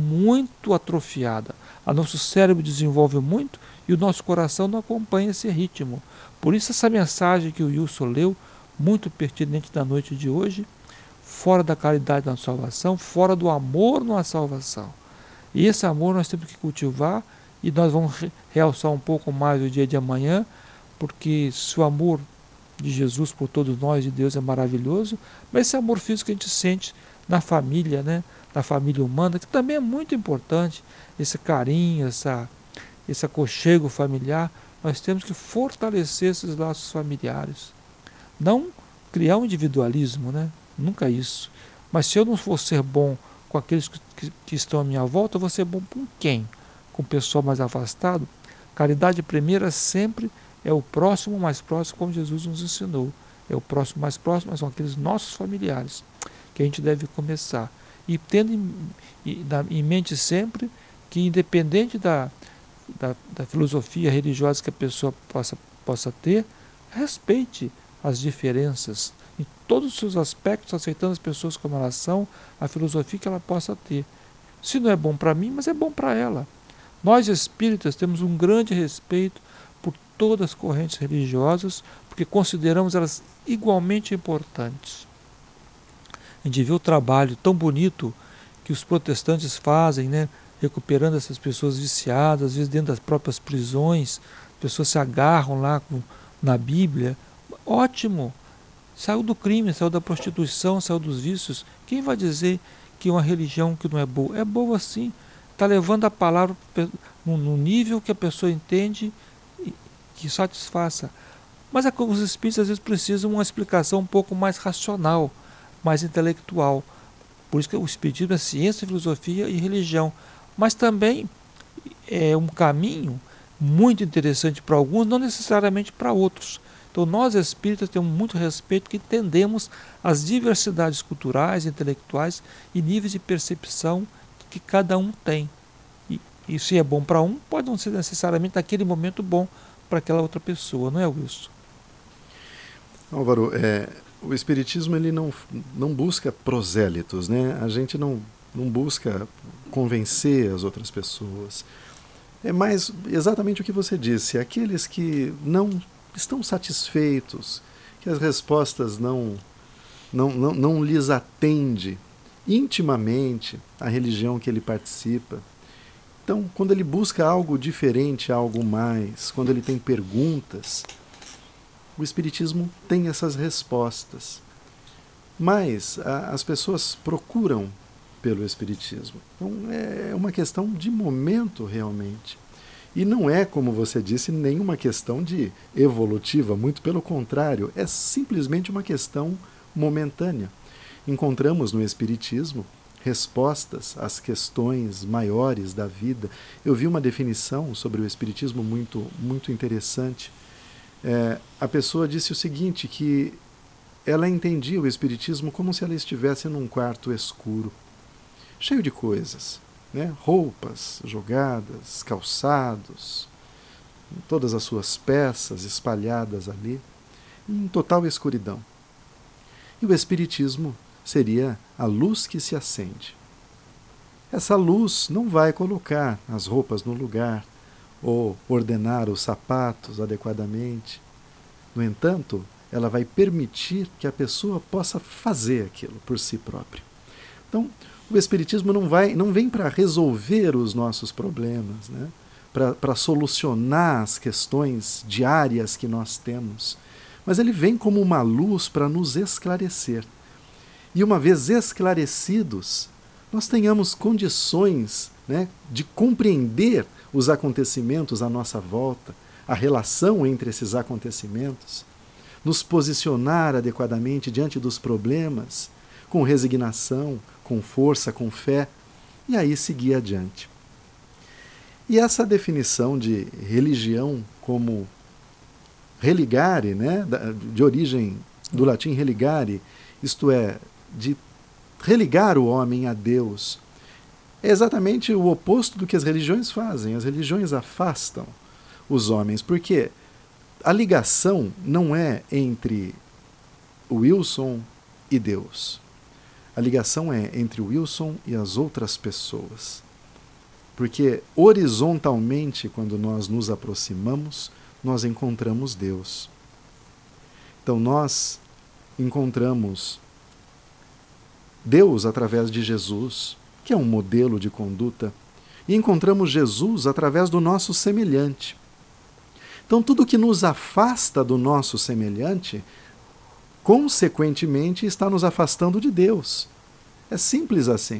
muito atrofiado. O nosso cérebro desenvolve muito e o nosso coração não acompanha esse ritmo. Por isso essa mensagem que o Wilson leu, muito pertinente da noite de hoje, fora da caridade na salvação, fora do amor na salvação. E esse amor nós temos que cultivar, e nós vamos realçar um pouco mais o dia de amanhã, porque se o amor de Jesus por todos nós, de Deus, é maravilhoso, mas esse amor físico que a gente sente na família, né? Na família humana, que também é muito importante, esse carinho, essa, esse aconchego familiar, nós temos que fortalecer esses laços familiares. Não criar um individualismo, né? Nunca isso. Mas se eu não for ser bom com aqueles que, que, que estão à minha volta, eu vou ser bom com quem? Com o pessoal mais afastado? Caridade primeira sempre é o próximo mais próximo, como Jesus nos ensinou. É o próximo mais próximo, mas são aqueles nossos familiares que a gente deve começar. E tendo em, em, em mente sempre que, independente da, da, da filosofia religiosa que a pessoa possa, possa ter, respeite as diferenças em todos os seus aspectos, aceitando as pessoas como elas são, a filosofia que ela possa ter. Se não é bom para mim, mas é bom para ela. Nós espíritas temos um grande respeito por todas as correntes religiosas, porque consideramos elas igualmente importantes. A gente vê o trabalho tão bonito que os protestantes fazem, né, recuperando essas pessoas viciadas, às vezes dentro das próprias prisões, as pessoas se agarram lá com, na Bíblia. Ótimo! Saiu do crime, saiu da prostituição, saiu dos vícios. Quem vai dizer que uma religião que não é boa? É boa sim. Está levando a palavra no nível que a pessoa entende e que satisfaça. Mas é como os espíritos às vezes precisam de uma explicação um pouco mais racional, mais intelectual. Por isso que o espiritismo é ciência, filosofia e religião. Mas também é um caminho muito interessante para alguns, não necessariamente para outros. Então nós espíritas temos muito respeito, que entendemos as diversidades culturais, intelectuais e níveis de percepção que cada um tem. E, e se é bom para um, pode não ser necessariamente naquele momento bom para aquela outra pessoa, não é, Wilson? Álvaro, é, o Espiritismo ele não, não busca prosélitos, né? A gente não, não busca convencer as outras pessoas. É mais exatamente o que você disse, aqueles que não estão satisfeitos, que as respostas não, não, não, não lhes atende intimamente a religião que ele participa. Então, quando ele busca algo diferente, algo mais, quando ele tem perguntas, o Espiritismo tem essas respostas. Mas a, as pessoas procuram pelo Espiritismo. Então, é uma questão de momento, realmente. E não é, como você disse, nenhuma questão de evolutiva, muito pelo contrário, é simplesmente uma questão momentânea. Encontramos no Espiritismo respostas às questões maiores da vida. Eu vi uma definição sobre o Espiritismo muito, muito interessante. É, a pessoa disse o seguinte, que ela entendia o Espiritismo como se ela estivesse num quarto escuro, cheio de coisas, né? Roupas jogadas, calçados, todas as suas peças espalhadas ali, em total escuridão. E o Espiritismo seria a luz que se acende. Essa luz não vai colocar as roupas no lugar ou ordenar os sapatos adequadamente. No entanto, ela vai permitir que a pessoa possa fazer aquilo por si própria. Então, o Espiritismo não, vai, não vem para resolver os nossos problemas, né? para solucionar as questões diárias que nós temos, mas ele vem como uma luz para nos esclarecer. E uma vez esclarecidos, nós tenhamos condições, né, de compreender os acontecimentos à nossa volta, a relação entre esses acontecimentos, nos posicionar adequadamente diante dos problemas, com resignação, com força, com fé, e aí seguir adiante. E essa definição de religião como religare, né, de origem do latim religare, isto é, de religar o homem a Deus, é exatamente o oposto do que as religiões fazem. As religiões afastam os homens, porque a ligação não é entre o Wilson e Deus. A ligação é entre o Wilson e as outras pessoas. Porque horizontalmente, quando nós nos aproximamos, nós encontramos Deus. Então nós encontramos Deus através de Jesus, que é um modelo de conduta, e encontramos Jesus através do nosso semelhante. Então tudo que nos afasta do nosso semelhante, consequentemente, está nos afastando de Deus. É simples assim.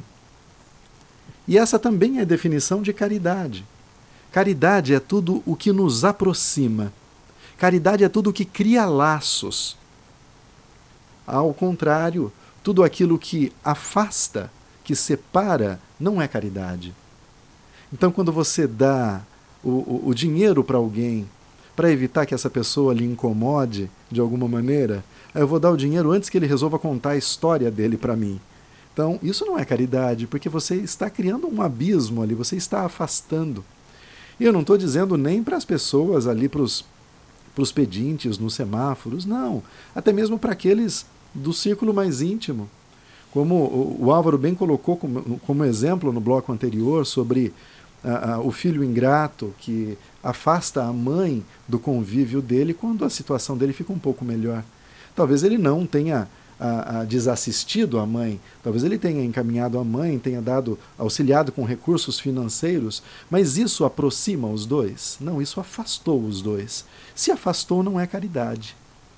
E essa também é a definição de caridade. Caridade é tudo o que nos aproxima. Caridade é tudo o que cria laços. Ao contrário, tudo aquilo que afasta, que separa, não é caridade. Então, quando você dá o, o, o dinheiro para alguém, para evitar que essa pessoa lhe incomode de alguma maneira, eu vou dar o dinheiro antes que ele resolva contar a história dele para mim. Então, isso não é caridade, porque você está criando um abismo ali, você está afastando. E eu não estou dizendo nem para as pessoas ali, para os pedintes nos semáforos, não. Até mesmo para aqueles do círculo mais íntimo. Como o, o Álvaro bem colocou como, como exemplo no bloco anterior sobre a, a, o filho ingrato que afasta a mãe do convívio dele quando a situação dele fica um pouco melhor. Talvez ele não tenha a, a desassistido a mãe, talvez ele tenha encaminhado a mãe, tenha dado, auxiliado com recursos financeiros, mas isso aproxima os dois? Não, isso afastou os dois. Se afastou, não é caridade.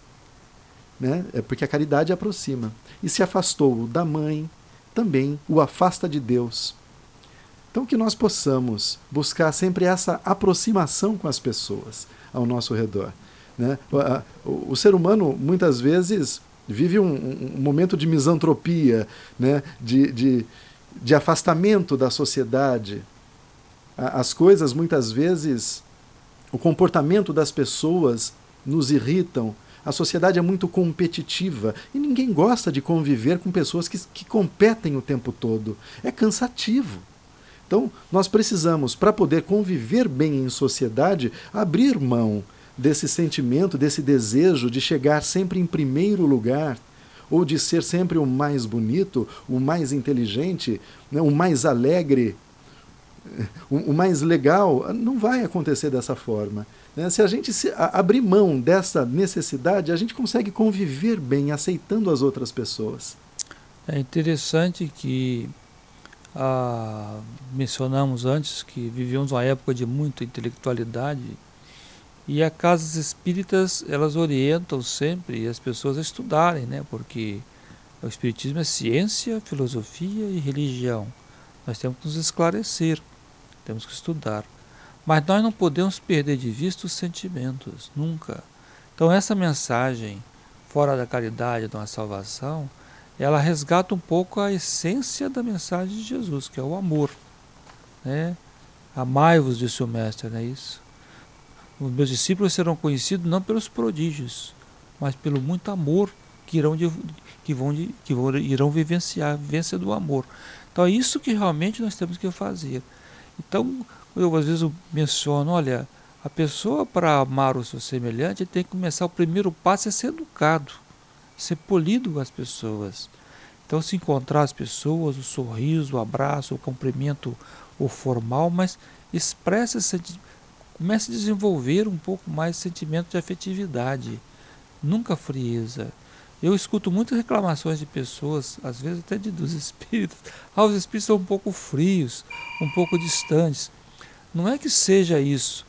Né? É porque a caridade aproxima. E se afastou da mãe, também o afasta de Deus. Então que nós possamos buscar sempre essa aproximação com as pessoas ao nosso redor. Né? O, o, o ser humano, muitas vezes, vive um, um momento de misantropia, né? de, de, de afastamento da sociedade. As coisas, muitas vezes, o comportamento das pessoas nos irritam. A sociedade é muito competitiva e ninguém gosta de conviver com pessoas que, que competem o tempo todo. É cansativo. Então, nós precisamos, para poder conviver bem em sociedade, abrir mão desse sentimento, desse desejo de chegar sempre em primeiro lugar, ou de ser sempre o mais bonito, o mais inteligente, né, o mais alegre, o, o mais legal. Não vai acontecer dessa forma. Se a gente se, a, abrir mão dessa necessidade, a gente consegue conviver bem, aceitando as outras pessoas. É interessante que ah, mencionamos antes que vivíamos uma época de muita intelectualidade e as casas espíritas, elas orientam sempre as pessoas a estudarem, né? Porque o espiritismo é ciência, filosofia e religião. Nós temos que nos esclarecer, temos que estudar. Mas nós não podemos perder de vista os sentimentos, nunca. Então essa mensagem, fora da caridade, da salvação, ela resgata um pouco a essência da mensagem de Jesus, que é o amor. Né? Amai-vos, disse o Mestre, não é isso? Os meus discípulos serão conhecidos não pelos prodígios, mas pelo muito amor que irão, de, que vão, de, que vão irão vivenciar, a vivência do amor. Então é isso que realmente nós temos que fazer. Então, eu às vezes eu menciono, olha, a pessoa para amar o seu semelhante tem que começar, o primeiro passo é ser educado, ser polido com as pessoas. Então se encontrar as pessoas, o sorriso, o abraço, o cumprimento, o formal, mas expressa esse, comece a desenvolver um pouco mais esse sentimento de afetividade, nunca frieza. Eu escuto muitas reclamações de pessoas, às vezes até de, dos espíritos. Ah, os espíritos são um pouco frios, um pouco distantes. Não é que seja isso.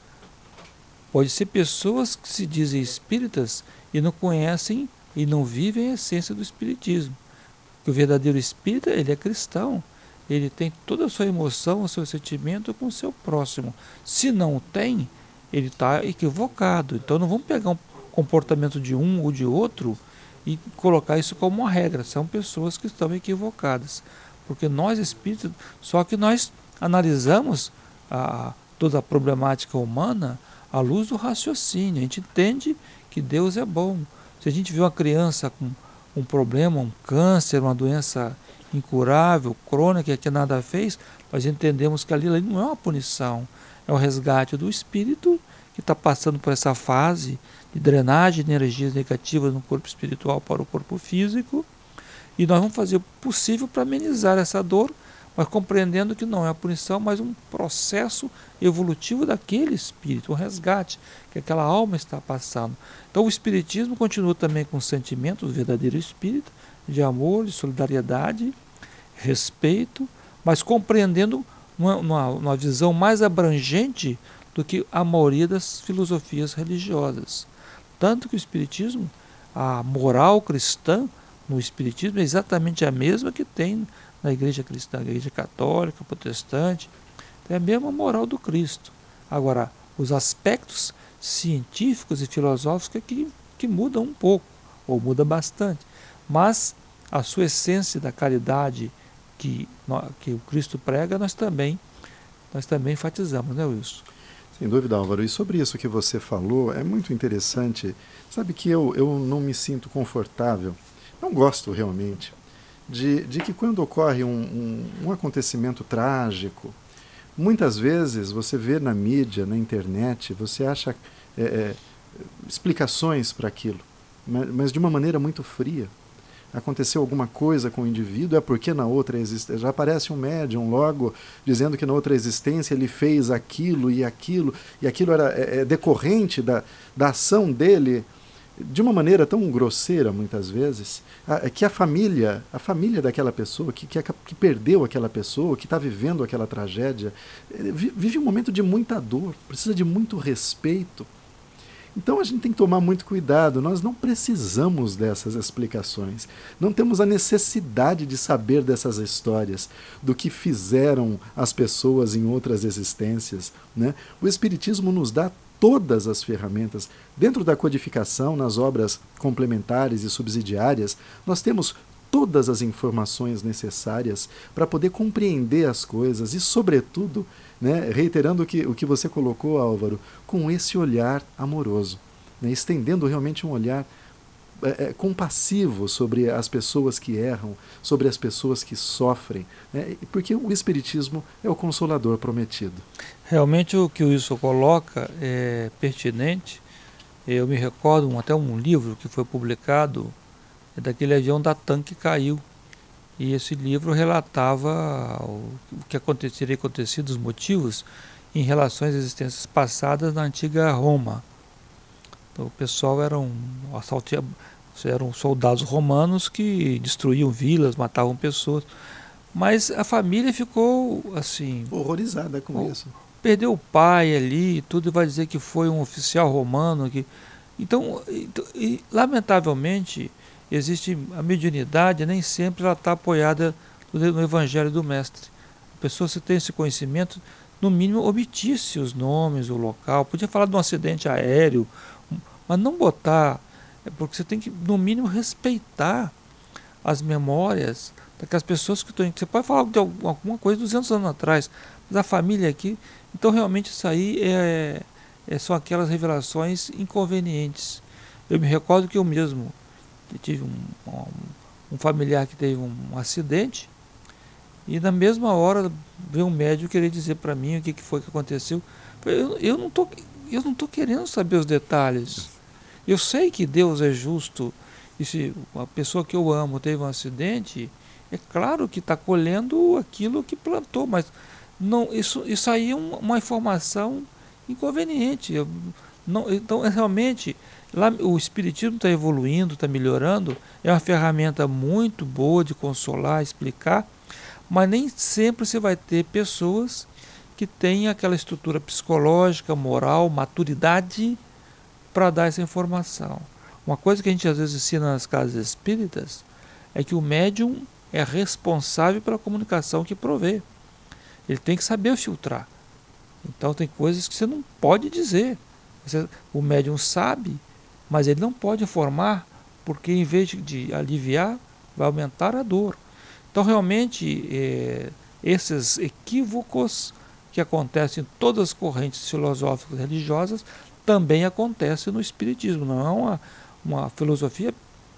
Pode ser pessoas que se dizem espíritas e não conhecem e não vivem a essência do espiritismo. Porque o verdadeiro espírita, ele é cristão. Ele tem toda a sua emoção, o seu sentimento com o seu próximo. Se não o tem, ele está equivocado. Então não vamos pegar um comportamento de um ou de outro e colocar isso como uma regra. São pessoas que estão equivocadas. Porque nós espíritas, só que nós analisamos a, toda a problemática humana à luz do raciocínio. A gente entende que Deus é bom. Se a gente vê uma criança com um problema, um câncer, uma doença incurável, crônica, que nada fez, nós entendemos que ali, ali não é uma punição, é o resgate do espírito que está passando por essa fase de drenagem de energias negativas no corpo espiritual para o corpo físico, e nós vamos fazer o possível para amenizar essa dor, mas compreendendo que não é a punição, mas um processo evolutivo daquele espírito, um resgate que aquela alma está passando. Então o espiritismo continua também com o sentimento do verdadeiro espírito, de amor, de solidariedade, respeito, mas compreendendo uma, uma, uma visão mais abrangente do que a maioria das filosofias religiosas. Tanto que o espiritismo, a moral cristã no espiritismo é exatamente a mesma que tem na igreja cristã, na igreja católica, protestante, é a mesma moral do Cristo. Agora, os aspectos científicos e filosóficos é que, que mudam um pouco, ou muda bastante, mas a sua essência da caridade que, que o Cristo prega, nós também, nós também enfatizamos, né, Wilson? Sem dúvida, Álvaro. E sobre isso que você falou, é muito interessante. Sabe que eu, eu não me sinto confortável, não gosto realmente, de, de que quando ocorre um, um, um acontecimento trágico, muitas vezes você vê na mídia, na internet, você acha é, é, explicações para aquilo, mas, mas de uma maneira muito fria. Aconteceu alguma coisa com o indivíduo, é porque na outra existência, já aparece um médium logo dizendo que na outra existência ele fez aquilo e aquilo, e aquilo era é, é decorrente da, da ação dele, de uma maneira tão grosseira muitas vezes, a, que a família, a família daquela pessoa, que, que, que perdeu aquela pessoa, que está vivendo aquela tragédia, vive um momento de muita dor, precisa de muito respeito. Então a gente tem que tomar muito cuidado, nós não precisamos dessas explicações, não temos a necessidade de saber dessas histórias, do que fizeram as pessoas em outras existências, né? O Espiritismo nos dá todas as ferramentas. Dentro da codificação, nas obras complementares e subsidiárias, nós temos todas as informações necessárias para poder compreender as coisas e, sobretudo, né, reiterando o que, o que você colocou, Álvaro, com esse olhar amoroso, né, estendendo realmente um olhar é, é, compassivo sobre as pessoas que erram, sobre as pessoas que sofrem, né, porque o Espiritismo é o Consolador prometido. Realmente o que o Wilson coloca é pertinente. Eu me recordo um, até um livro que foi publicado é daquele avião da TAM que caiu. E esse livro relatava o, o que aconteceria, acontecido, os motivos em relação às existências passadas na antiga Roma. Então, o pessoal eram, assaltia, eram soldados romanos que destruíam vilas, matavam pessoas. Mas a família ficou assim... horrorizada com isso. Perdeu o pai ali e tudo, e vai dizer que foi um oficial romano. Que... Então, e, lamentavelmente, existe a mediunidade, nem sempre ela está apoiada no Evangelho do Mestre. A pessoa, se tem esse conhecimento, no mínimo omitisse os nomes, o local. Podia falar de um acidente aéreo, mas não botar, porque você tem que, no mínimo, respeitar as memórias daquelas pessoas que estão... Você pode falar de alguma coisa duzentos anos atrás, mas a família aqui... Então, realmente, isso aí é, é, são aquelas revelações inconvenientes. Eu me recordo que eu mesmo eu tive um, um, um familiar que teve um, um acidente, e na mesma hora veio um médico querer dizer para mim o que, que foi que aconteceu. Eu, eu não tô, eu não estou querendo saber os detalhes. Eu sei que Deus é justo, e se a pessoa que eu amo teve um acidente, é claro que está colhendo aquilo que plantou, mas não, isso, isso aí é uma, uma informação inconveniente. Eu, não, então, realmente, lá, o Espiritismo está evoluindo, está melhorando, é uma ferramenta muito boa de consolar, explicar, mas nem sempre você vai ter pessoas que têm aquela estrutura psicológica, moral, maturidade para dar essa informação. Uma coisa que a gente às vezes ensina nas casas espíritas é que o médium é responsável pela comunicação que provê. Ele tem que saber filtrar. Então tem coisas que você não pode dizer. Você, o médium sabe, mas ele não pode informar, porque em vez de aliviar, vai aumentar a dor. Então realmente é, esses equívocos que acontecem em todas as correntes filosóficas e religiosas também acontecem no Espiritismo. Não é uma, uma filosofia,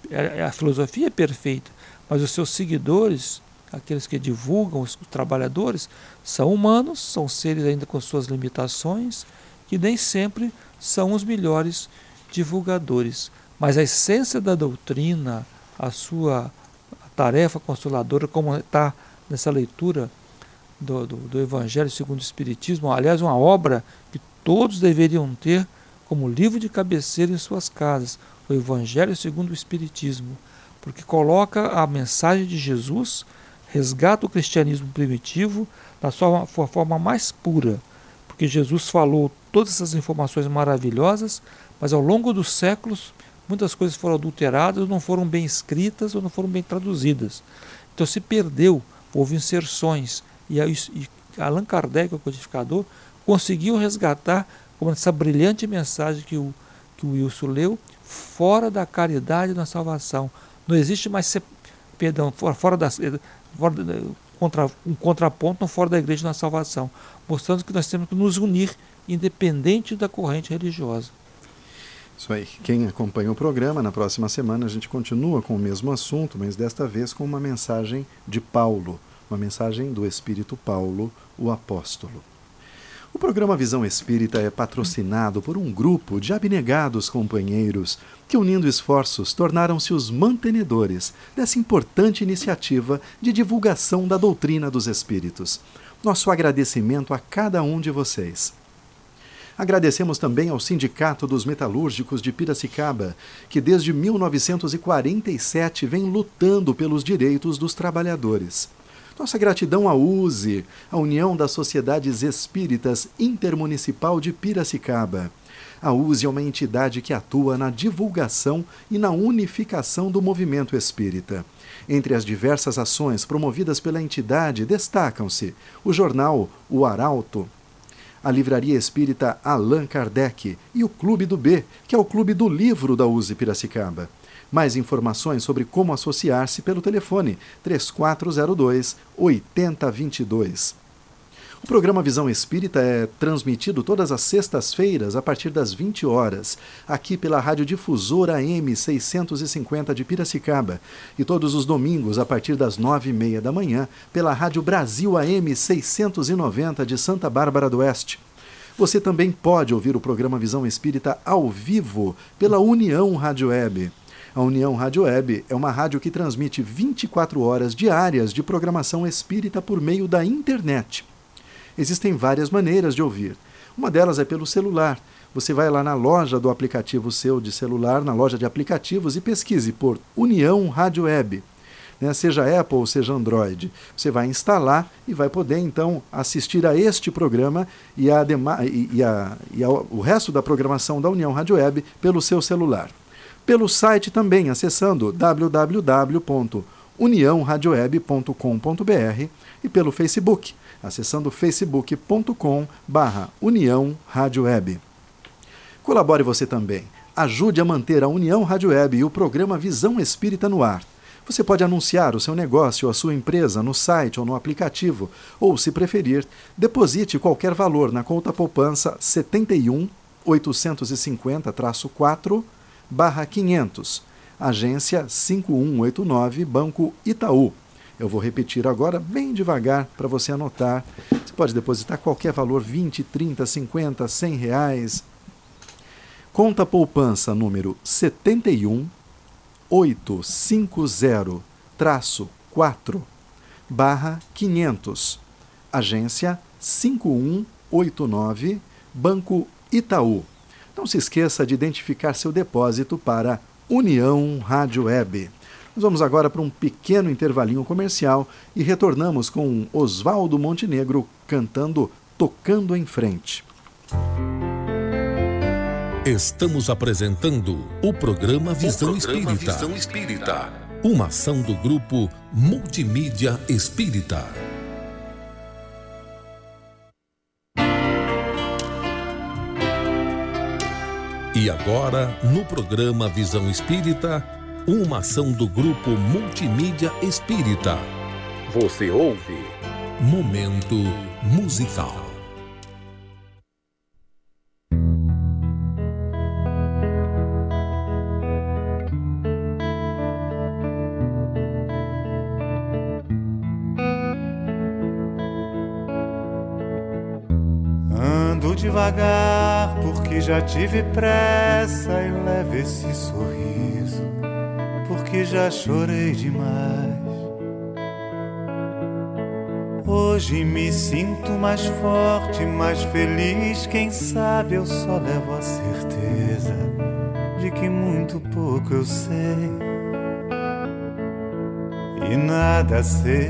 a filosofia é perfeita, mas os seus seguidores, aqueles que divulgam, os trabalhadores, são humanos, são seres ainda com suas limitações, que nem sempre são os melhores divulgadores. Mas a essência da doutrina, a sua tarefa consoladora, como está nessa leitura do, do, do Evangelho segundo o Espiritismo, aliás, uma obra que todos deveriam ter como livro de cabeceira em suas casas, o Evangelho segundo o Espiritismo, porque coloca a mensagem de Jesus, resgata o cristianismo primitivo na sua forma mais pura, porque Jesus falou todas essas informações maravilhosas, mas ao longo dos séculos muitas coisas foram adulteradas, não foram bem escritas ou não foram bem traduzidas. Então se perdeu, houve inserções, e, e Allan Kardec, o codificador, conseguiu resgatar como essa brilhante mensagem que o, que o Wilson leu, fora da caridade na salvação. Não existe mais, perdão, fora, fora da... Fora, contra, um contraponto fora da igreja na salvação, mostrando que nós temos que nos unir, independente da corrente religiosa. Isso aí. Quem acompanha o programa, na próxima semana a gente continua com o mesmo assunto, mas desta vez com uma mensagem de Paulo, uma mensagem do Espírito Paulo, o apóstolo. O programa Visão Espírita é patrocinado por um grupo de abnegados companheiros que, unindo esforços, tornaram-se os mantenedores dessa importante iniciativa de divulgação da doutrina dos Espíritos. Nosso agradecimento a cada um de vocês. Agradecemos também ao Sindicato dos Metalúrgicos de Piracicaba, que desde mil novecentos e quarenta e sete vem lutando pelos direitos dos trabalhadores. Nossa gratidão à U S E, a União das Sociedades Espíritas Intermunicipal de Piracicaba. A U S E é uma entidade que atua na divulgação e na unificação do movimento espírita. Entre as diversas ações promovidas pela entidade destacam-se o jornal O Arauto, a Livraria Espírita Allan Kardec e o Clube do B, que é o Clube do Livro da U S E Piracicaba. Mais informações sobre como associar-se pelo telefone três quatro zero dois, oito zero dois dois. O programa Visão Espírita é transmitido todas as sextas-feiras a partir das vinte horas, aqui pela Rádio Difusora A M seiscentos e cinquenta de Piracicaba, e todos os domingos a partir das nove e meia da manhã pela Rádio Brasil A M seiscentos e noventa de Santa Bárbara do Oeste. Você também pode ouvir o programa Visão Espírita ao vivo pela União Rádio Web. A União Rádio Web é uma rádio que transmite vinte e quatro horas diárias de programação espírita por meio da internet. Existem várias maneiras de ouvir. Uma delas é pelo celular. Você vai lá na loja do aplicativo seu de celular, na loja de aplicativos, e pesquise por União Rádio Web. Né? Seja Apple ou seja Android. Você vai instalar e vai poder, então, assistir a este programa e, a dema- e, e, a, e a, o resto da programação da União Rádio Web pelo seu celular. Pelo site também, acessando w w w ponto união rádio web ponto com ponto b r, e pelo Facebook, acessando facebook ponto com barra União Rádio Web. Colabore você também. Ajude a manter a União Rádio Web e o programa Visão Espírita no ar. Você pode anunciar o seu negócio ou a sua empresa no site ou no aplicativo, ou, se preferir, deposite qualquer valor na conta poupança setenta e um, oitocentos e cinquenta, quatro, barra quinhentos, agência cinco um oito nove, Banco Itaú. Eu vou repetir agora bem devagar para você anotar. Você pode depositar qualquer valor, vinte, trinta, cinquenta, cem reais. Conta poupança número setenta e um, oitocentos e cinquenta, quatro, barra quinhentos, agência cinco um oito nove, Banco Itaú. Não se esqueça de identificar seu depósito para União Rádio Web. Nós vamos agora para um pequeno intervalinho comercial e retornamos com Oswaldo Montenegro cantando Tocando em Frente. Estamos apresentando o programa Visão, o programa Espírita, Visão Espírita, uma ação do grupo Multimídia Espírita. E agora, no programa Visão Espírita, uma ação do grupo Multimídia Espírita. Você ouve Momento Musical. Ando devagar porque já tive pressa e levo esse sorriso porque já chorei demais. Hoje me sinto mais forte, mais feliz. Quem sabe eu só levo a certeza de que muito pouco eu sei e nada sei.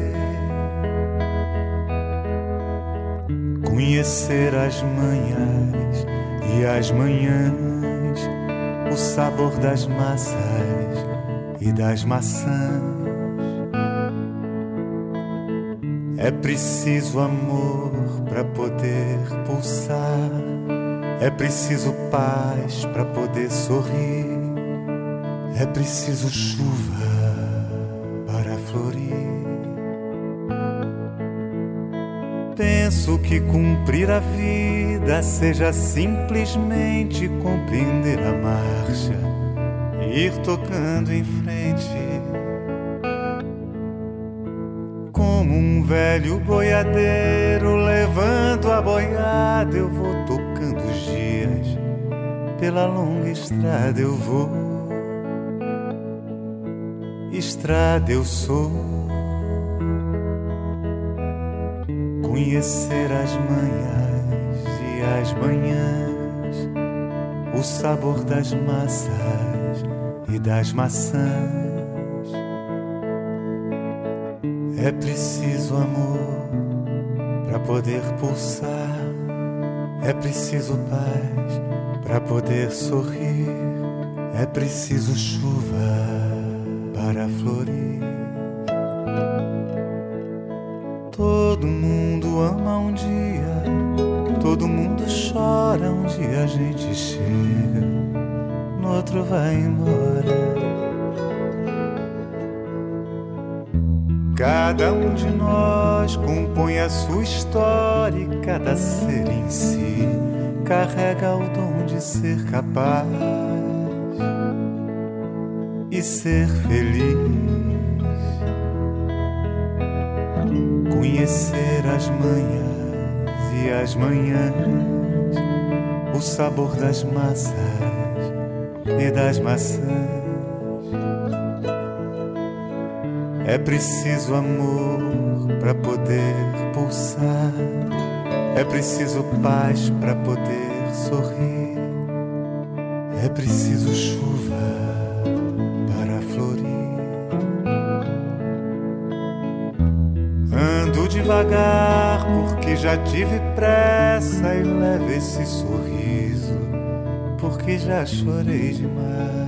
Conhecer as manhãs e as manhãs, o sabor das massas e das maçãs. É preciso amor para poder pulsar, é preciso paz para poder sorrir, é preciso chuva para florir. Penso que cumprir a vida seja simplesmente compreender a marcha, ir tocando em frente. Como um velho boiadeiro levando a boiada, eu vou tocando os dias, pela longa estrada eu vou. Estrada eu sou. Conhecer as manhãs e as manhãs, o sabor das massas e das maçãs. É preciso amor para poder pulsar, é preciso paz para poder sorrir, é preciso chuva para florir. Todo mundo ama um dia, todo mundo chora, um dia a gente chega, no outro vai embora. Cada um de nós compõe a sua história e cada ser em si carrega o dom de ser capaz e ser feliz. Conhecer as manhas e as manhãs, o sabor das massas e das maçãs. É preciso amor para poder pulsar, é preciso paz para poder sorrir, é preciso chuva para florir. Ando devagar porque já tive pressa e levo esse sorriso porque já chorei demais.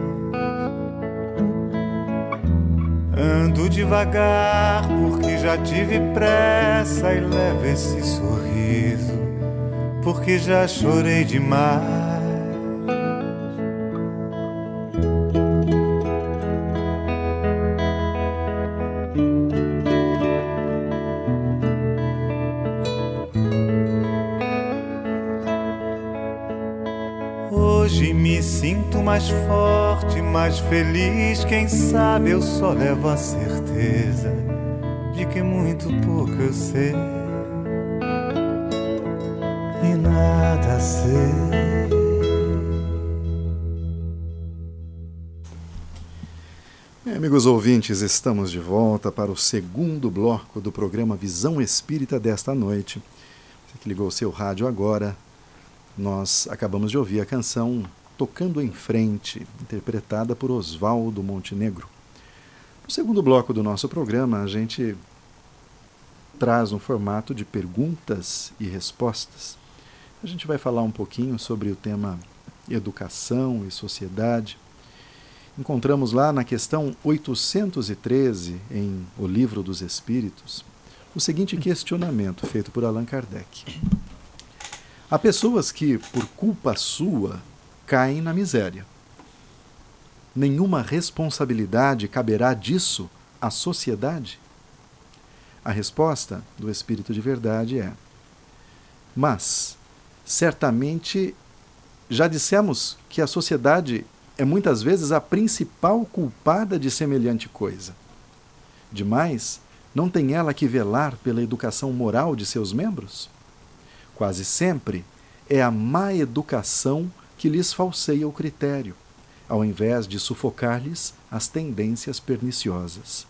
Ando devagar porque já tive pressa e levo esse sorriso porque já chorei demais. Hoje me sinto mais forte, mais feliz. Quem sabe eu só levo a certeza de que muito pouco eu sei e nada sei. Bem, amigos ouvintes, estamos de volta para o segundo bloco do programa Visão Espírita desta noite. Você que ligou o seu rádio agora, nós acabamos de ouvir a canção Tocando em Frente, interpretada por Oswaldo Montenegro. No segundo bloco do nosso programa, a gente traz um formato de perguntas e respostas. A gente vai falar um pouquinho sobre o tema educação e sociedade. Encontramos lá na questão oitocentos e treze, em O Livro dos Espíritos, o seguinte questionamento feito por Allan Kardec. Há pessoas que, por culpa sua, caem na miséria. Nenhuma responsabilidade caberá disso à sociedade? A resposta do Espírito de Verdade é: mas, certamente, já dissemos que a sociedade é muitas vezes a principal culpada de semelhante coisa. Demais, não tem ela que velar pela educação moral de seus membros? Quase sempre é a má educação que lhes falseia o critério, ao invés de sufocar-lhes as tendências perniciosas.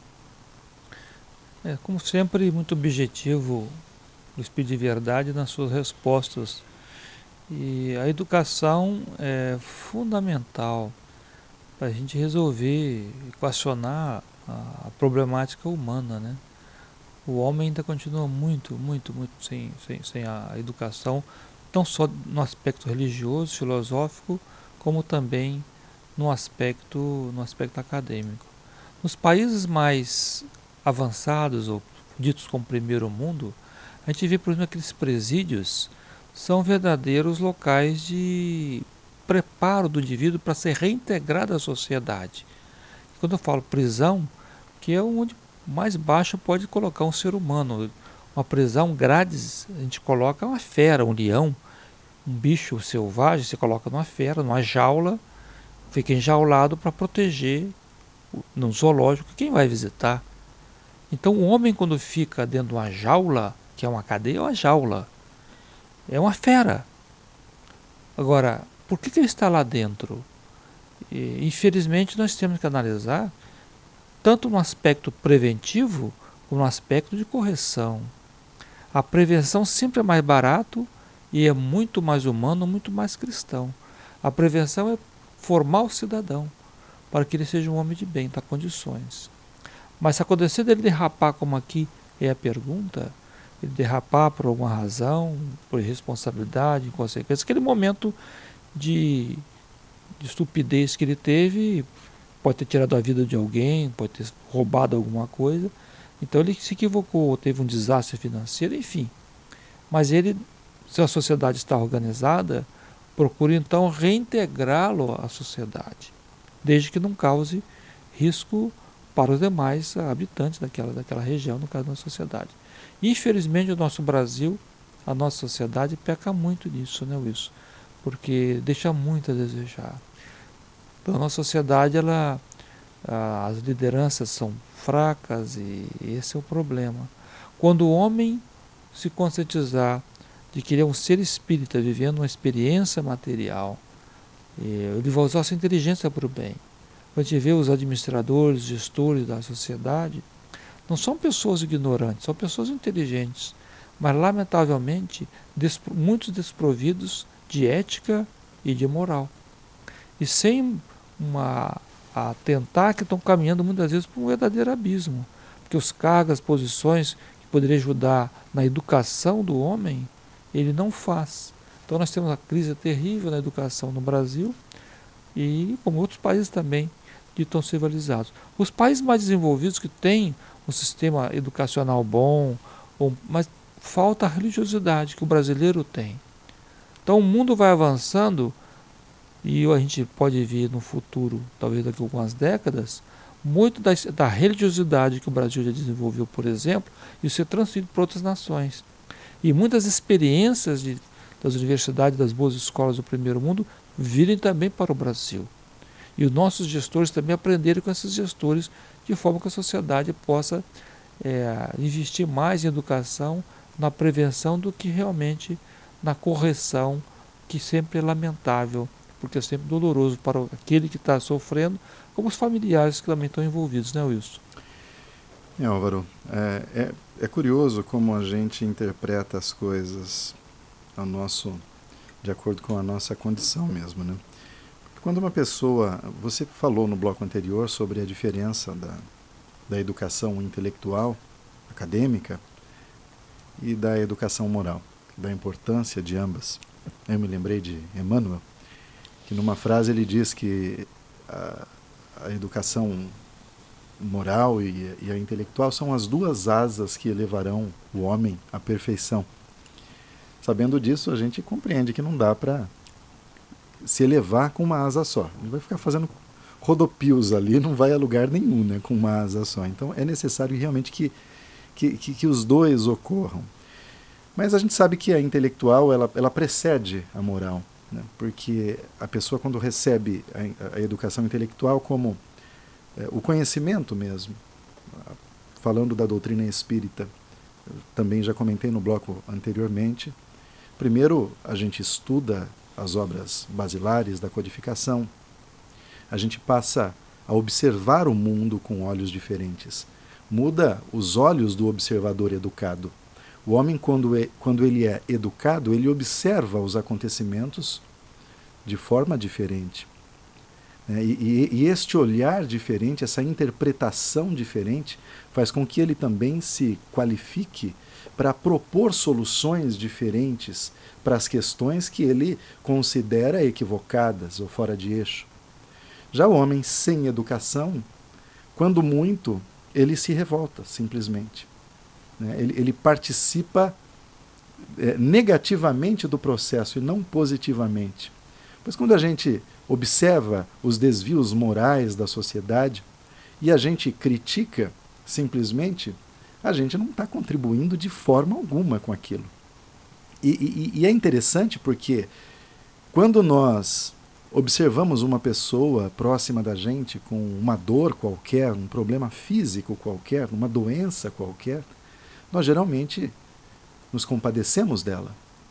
É, como sempre, muito objetivo o Espírito de Verdade nas suas respostas. E a educação é fundamental para a gente resolver, equacionar a problemática humana, né? O homem ainda continua muito, muito, muito sem, sem, sem a educação, não só no aspecto religioso, filosófico, como também no aspecto, no aspecto acadêmico. Nos países mais avançados, ou ditos como primeiro mundo, a gente vê, por exemplo, aqueles presídios são verdadeiros locais de preparo do indivíduo para ser reintegrado à sociedade. Quando eu falo prisão, que é onde mais baixo pode colocar um ser humano. Uma prisão grátis, a gente coloca uma fera, um leão, um bicho selvagem, você coloca numa fera, numa jaula, fica enjaulado para proteger no zoológico quem vai visitar. Então o homem, quando fica dentro de uma jaula, que é uma cadeia, é uma jaula, é uma fera. Agora, por que, que ele está lá dentro? E, infelizmente, nós temos que analisar tanto no aspecto preventivo como no aspecto de correção. A prevenção sempre é mais barato e é muito mais humano, muito mais cristão. A prevenção é formar o cidadão para que ele seja um homem de bem, dar condições. Mas se acontecer dele derrapar, como aqui é a pergunta, ele derrapar por alguma razão, por irresponsabilidade, inconsequência, aquele momento de, de estupidez que ele teve, pode ter tirado a vida de alguém, pode ter roubado alguma coisa, então ele se equivocou, teve um desastre financeiro, enfim. Mas ele, se a sociedade está organizada, procura então reintegrá-lo à sociedade, desde que não cause risco para os demais habitantes daquela, daquela região, no caso da sociedade. Infelizmente, o nosso Brasil, a nossa sociedade peca muito nisso, né, Wilson? Porque deixa muito a desejar. Então, a nossa sociedade, ela, as lideranças são fracas e esse é o problema. Quando o homem se conscientizar de que ele é um ser espírita vivendo uma experiência material, ele vai usar sua inteligência para o bem. Quando a gente vê os administradores, gestores da sociedade, não são pessoas ignorantes, são pessoas inteligentes, mas lamentavelmente despro, muitos desprovidos de ética e de moral. E sem uma, a tentar que estão caminhando muitas vezes para um verdadeiro abismo, porque os cargos, as posições que poderiam ajudar na educação do homem, ele não faz. Então nós temos uma crise terrível na educação no Brasil e como outros países também que estão civilizados. Os países mais desenvolvidos que têm um sistema educacional bom, ou, mas falta a religiosidade que o brasileiro tem. Então o mundo vai avançando e a gente pode ver no futuro, talvez daqui a algumas décadas, muito da, da religiosidade que o Brasil já desenvolveu, por exemplo, e ser transferido para outras nações. E muitas experiências de, das universidades, das boas escolas do primeiro mundo, virem também para o Brasil. E os nossos gestores também aprenderem com esses gestores, de forma que a sociedade possa é, investir mais em educação, na prevenção, do que realmente na correção, que sempre é lamentável, porque é sempre doloroso para aquele que está sofrendo, como os familiares que também estão envolvidos, né, Wilson? É, Álvaro, é, é, é curioso como a gente interpreta as coisas ao nosso, de acordo com a nossa condição mesmo, né? Quando uma pessoa, você falou no bloco anterior sobre a diferença da, da educação intelectual, acadêmica, e da educação moral, da importância de ambas. Eu me lembrei de Emmanuel, que numa frase ele diz que a, a educação moral e, e a intelectual são as duas asas que levarão o homem à perfeição. Sabendo disso, a gente compreende que não dá para se elevar com uma asa só. Ele vai ficar fazendo rodopios ali, não vai a lugar nenhum, né, com uma asa só. Então é necessário realmente que, que, que, que os dois ocorram. Mas a gente sabe que a intelectual ela, ela precede a moral, né, porque a pessoa, quando recebe a, a educação intelectual como é, o conhecimento mesmo, falando da doutrina espírita, eu também já comentei no bloco anteriormente, primeiro a gente estuda as obras basilares da codificação, a gente passa a observar o mundo com olhos diferentes. Muda os olhos do observador educado. O homem, quando, é, quando ele é educado, ele observa os acontecimentos de forma diferente. E, e, e este olhar diferente, essa interpretação diferente, faz com que ele também se qualifique para propor soluções diferentes para as questões que ele considera equivocadas ou fora de eixo. Já o homem sem educação, quando muito, ele se revolta, simplesmente. Ele, ele participa é, negativamente do processo e não positivamente. Pois quando a gente observa os desvios morais da sociedade e a gente critica, simplesmente, a gente não está contribuindo de forma alguma com aquilo. E, e, e é interessante porque quando nós observamos uma pessoa próxima da gente com uma dor qualquer, um problema físico qualquer, uma doença qualquer, nós geralmente nos compadecemos dela.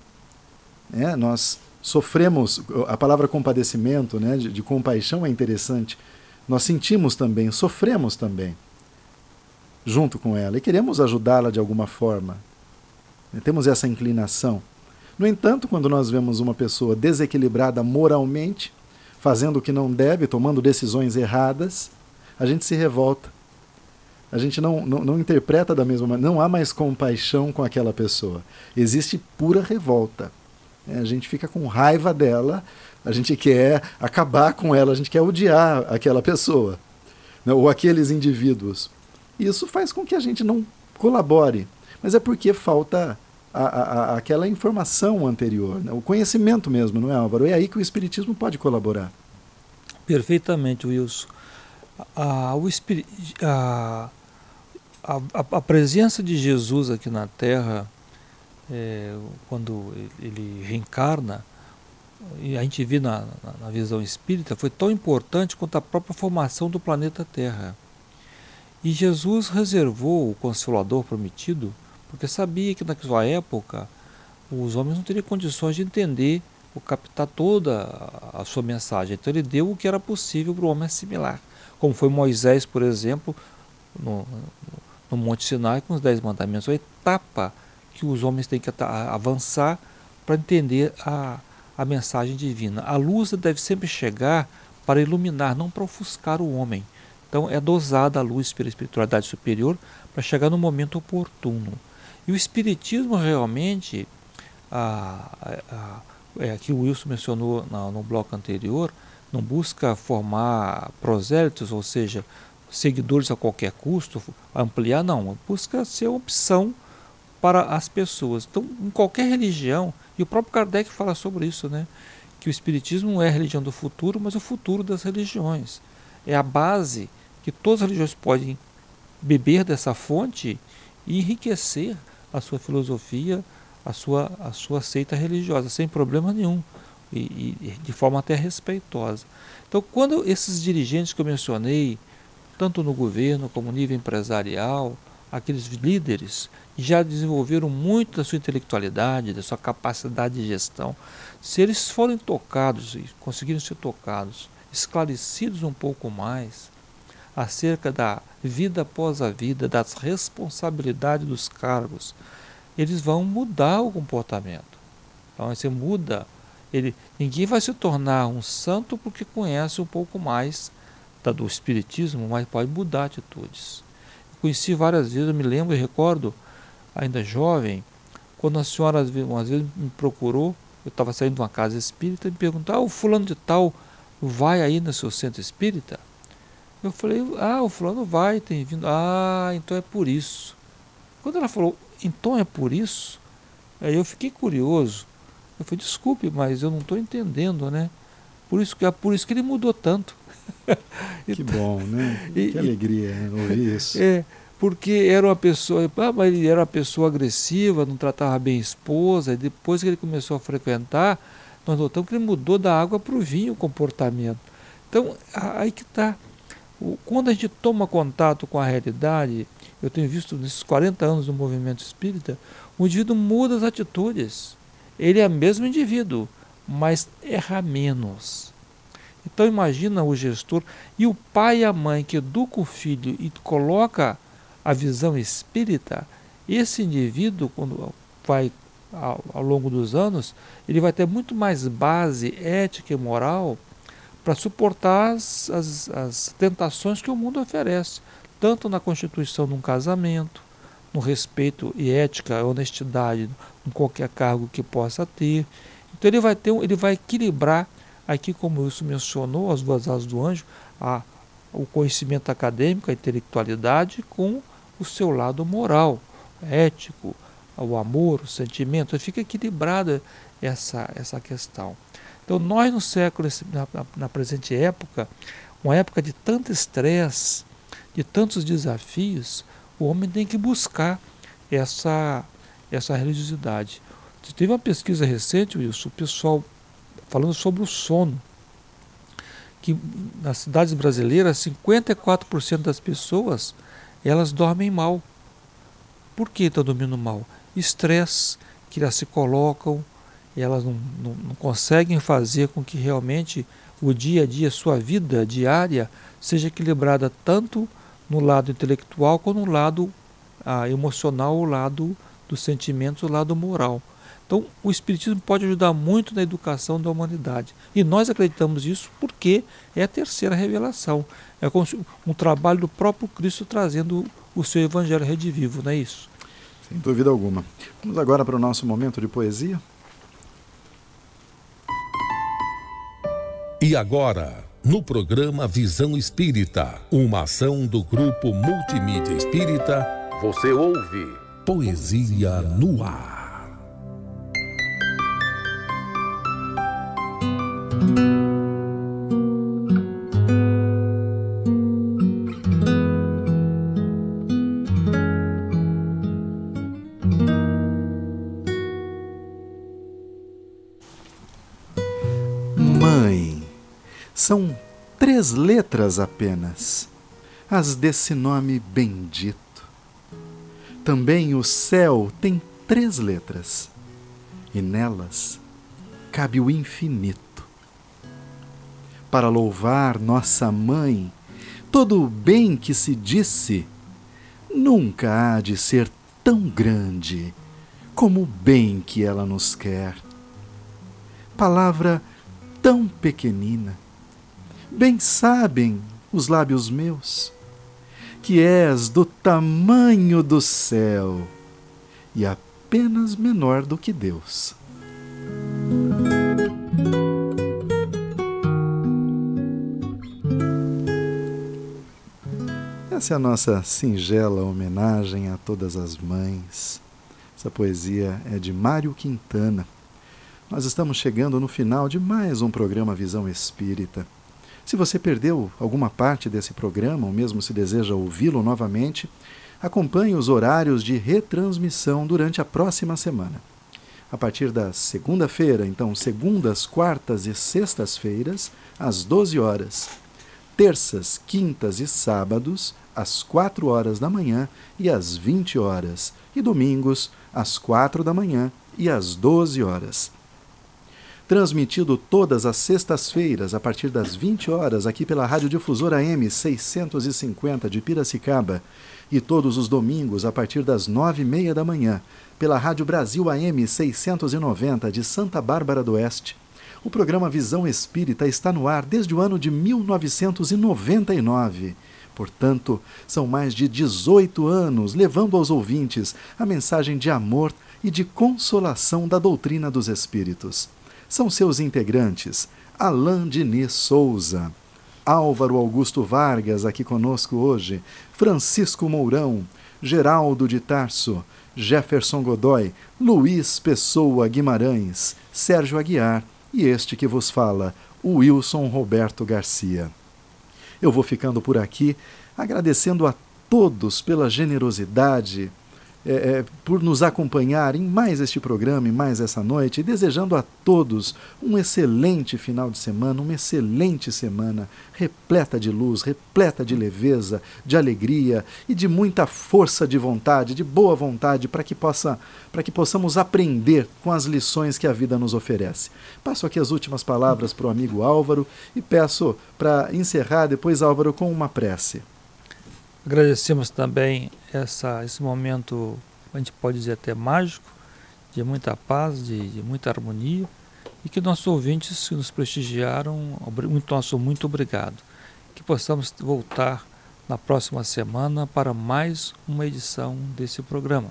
É, nós sofremos, a palavra compadecimento, né, de, de compaixão é interessante, nós sentimos também, sofremos também junto com ela e queremos ajudá-la de alguma forma. Temos essa inclinação. No entanto, quando nós vemos uma pessoa desequilibrada moralmente, fazendo o que não deve, tomando decisões erradas, a gente se revolta. A gente não, não, não interpreta da mesma maneira, não há mais compaixão com aquela pessoa. Existe pura revolta. A gente fica com raiva dela, a gente quer acabar com ela, a gente quer odiar aquela pessoa, né, ou aqueles indivíduos. Isso faz com que a gente não colabore, mas é porque falta a, a, a, aquela informação anterior, né, o conhecimento mesmo, não é, Álvaro? É aí que o Espiritismo pode colaborar. Perfeitamente, Wilson. A, o espiri, a, a, a presença de Jesus aqui na Terra, é, quando ele reencarna, e a gente vê na, na, na visão espírita, foi tão importante quanto a própria formação do planeta Terra. E Jesus reservou o Consolador prometido, porque sabia que naquela época os homens não teriam condições de entender ou captar toda a sua mensagem. Então ele deu o que era possível para o homem assimilar. Como foi Moisés, por exemplo, no, no Monte Sinai com os Dez Mandamentos. A etapa que os homens têm que avançar para entender a, a mensagem divina. A luz deve sempre chegar para iluminar, não para ofuscar o homem. Então é dosada a luz pela espiritualidade superior para chegar no momento oportuno. E o Espiritismo realmente, a, a, é, que o Wilson mencionou no, no bloco anterior, não busca formar prosélitos, ou seja, seguidores a qualquer custo, ampliar, não. Busca ser opção para as pessoas. Então, em qualquer religião, e o próprio Kardec fala sobre isso, né? Que o Espiritismo não é a religião do futuro, mas o futuro das religiões. É a base que todas as religiões podem beber dessa fonte e enriquecer a sua filosofia, a sua, a sua seita religiosa, sem problema nenhum. E, e de forma até respeitosa. Então, quando esses dirigentes que eu mencionei, tanto no governo como no nível empresarial, aqueles líderes já desenvolveram muito da sua intelectualidade, da sua capacidade de gestão, se eles forem tocados e conseguirem ser tocados, esclarecidos um pouco mais acerca da vida após a vida, das responsabilidades dos cargos, eles vão mudar o comportamento. Então, você muda. Ele, ninguém vai se tornar um santo porque conhece um pouco mais da, do espiritismo, mas pode mudar atitudes. Eu conheci várias vezes, eu me lembro e recordo, ainda jovem, quando a senhora umas vezes me procurou, eu estava saindo de uma casa espírita e me perguntou, ah, o fulano de tal vai aí no seu centro espírita? Eu falei, ah, o fulano vai, tem vindo, ah, então é por isso. Quando ela falou, então é por isso, aí eu fiquei curioso. Eu falei, desculpe, mas eu não estou entendendo, né? Por isso que, é por isso que ele mudou tanto. Que então, bom, né? E, que alegria ouvir isso. É, porque era uma pessoa, ah, mas ele era uma pessoa agressiva, não tratava bem a esposa, e depois que ele começou a frequentar, nós notamos que ele mudou da água para o vinho o comportamento. Então, aí que está. Quando a gente toma contato com a realidade, eu tenho visto nesses quarenta anos do movimento espírita, o indivíduo muda as atitudes. Ele é o mesmo indivíduo, mas erra menos. Então imagina o gestor e o pai e a mãe que educa o filho e coloca a visão espírita, esse indivíduo, quando vai ao, ao longo dos anos, ele vai ter muito mais base ética e moral para suportar as, as, as tentações que o mundo oferece, tanto na constituição de um casamento, no respeito e ética, honestidade em qualquer cargo que possa ter. Então ele vai ter, ele vai equilibrar aqui, como isso mencionou, as duas asas do anjo, a, o conhecimento acadêmico, a intelectualidade com o seu lado moral, ético, o amor, o sentimento. Fica equilibrada essa, essa questão. Então nós no século, na, na, na presente época, uma época de tanto estresse, de tantos desafios, o homem tem que buscar essa, essa religiosidade. Teve uma pesquisa recente, Wilson, o pessoal falando sobre o sono, que nas cidades brasileiras, cinquenta e quatro por cento das pessoas, elas dormem mal. Por que estão dormindo mal? Estresse que elas se colocam, elas não, não, não conseguem fazer com que realmente o dia a dia, sua vida diária, seja equilibrada tanto no lado intelectual como no lado ah, emocional, o lado dos sentimentos, o lado moral. Então, o Espiritismo pode ajudar muito na educação da humanidade. E nós acreditamos nisso porque é a terceira revelação. É um trabalho do próprio Cristo trazendo o seu Evangelho redivivo, não é isso? Sem dúvida alguma. Vamos agora para o nosso momento de poesia. E agora, no programa Visão Espírita, uma ação do Grupo Multimídia Espírita, você ouve Poesia no Ar. três letras apenas, as desse nome bendito. Também o céu tem três letras, e nelas cabe o infinito. Para louvar nossa mãe, todo o bem que se disse nunca há de ser tão grande como o bem que ela nos quer. Palavra tão pequenina, bem sabem os lábios meus, que és do tamanho do céu e apenas menor do que Deus. Essa é a nossa singela homenagem a todas as mães. Essa poesia é de Mário Quintana. Nós estamos chegando no final de mais um programa Visão Espírita. Se você perdeu alguma parte desse programa, ou mesmo se deseja ouvi-lo novamente, acompanhe os horários de retransmissão durante a próxima semana. A partir da segunda-feira, então segundas, quartas e sextas-feiras, às doze horas. Terças, quintas e sábados, às quatro horas da manhã e às vinte horas. E domingos, às quatro da manhã e às doze horas. Transmitido todas as sextas-feiras, a partir das vinte horas, aqui pela Rádio Difusora A M seiscentos e cinquenta de Piracicaba, e todos os domingos, a partir das nove e meia da manhã, pela Rádio Brasil A M seiscentos e noventa de Santa Bárbara do Oeste. O programa Visão Espírita está no ar desde o ano de mil novecentos e noventa e nove. Portanto, são mais de dezoito anos levando aos ouvintes a mensagem de amor e de consolação da doutrina dos Espíritos. São seus integrantes Alain Diniz Souza, Álvaro Augusto Vargas, aqui conosco hoje, Francisco Mourão, Geraldo de Tarso, Jefferson Godoy, Luiz Pessoa Guimarães, Sérgio Aguiar e este que vos fala, o Wilson Roberto Garcia. Eu vou ficando por aqui, agradecendo a todos pela generosidade, É, é, por nos acompanhar em mais este programa, em mais essa noite, e desejando a todos um excelente final de semana, uma excelente semana, repleta de luz, repleta de leveza, de alegria e de muita força de vontade, de boa vontade, para que, possa, para que possamos aprender com as lições que a vida nos oferece. Passo aqui as últimas palavras para o amigo Álvaro e peço para encerrar depois, Álvaro, com uma prece. Agradecemos também essa, esse momento, a gente pode dizer até mágico, de muita paz, de, de muita harmonia, e que nossos ouvintes que nos prestigiaram, muito, nosso muito obrigado. Que possamos voltar na próxima semana para mais uma edição desse programa.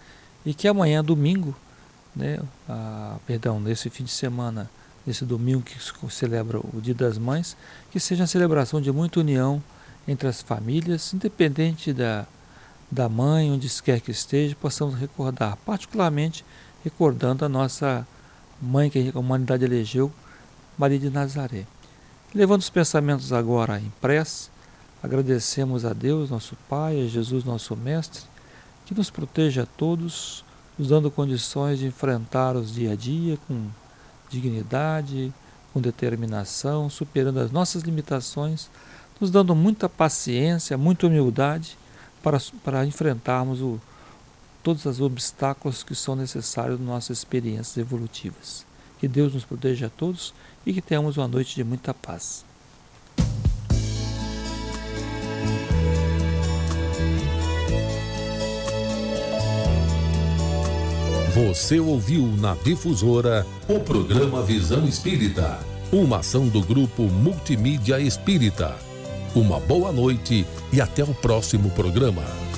E que amanhã, domingo, né, a, perdão, nesse fim de semana, nesse domingo que se celebra o Dia das Mães, que seja uma celebração de muita união entre as famílias, independente da, da mãe, onde quer que esteja, possamos recordar, particularmente recordando a nossa mãe que a humanidade elegeu, Maria de Nazaré. Levando os pensamentos agora em prece, agradecemos a Deus, nosso Pai, a Jesus, nosso Mestre, que nos proteja a todos, nos dando condições de enfrentar os dia a dia com dignidade, com determinação, superando as nossas limitações, nos dando muita paciência, muita humildade para, para enfrentarmos o, todos os obstáculos que são necessários nas nossas experiências evolutivas. Que Deus nos proteja a todos e que tenhamos uma noite de muita paz. Você ouviu na Difusora o programa Visão Espírita, uma ação do Grupo Multimídia Espírita. Uma boa noite e até o próximo programa.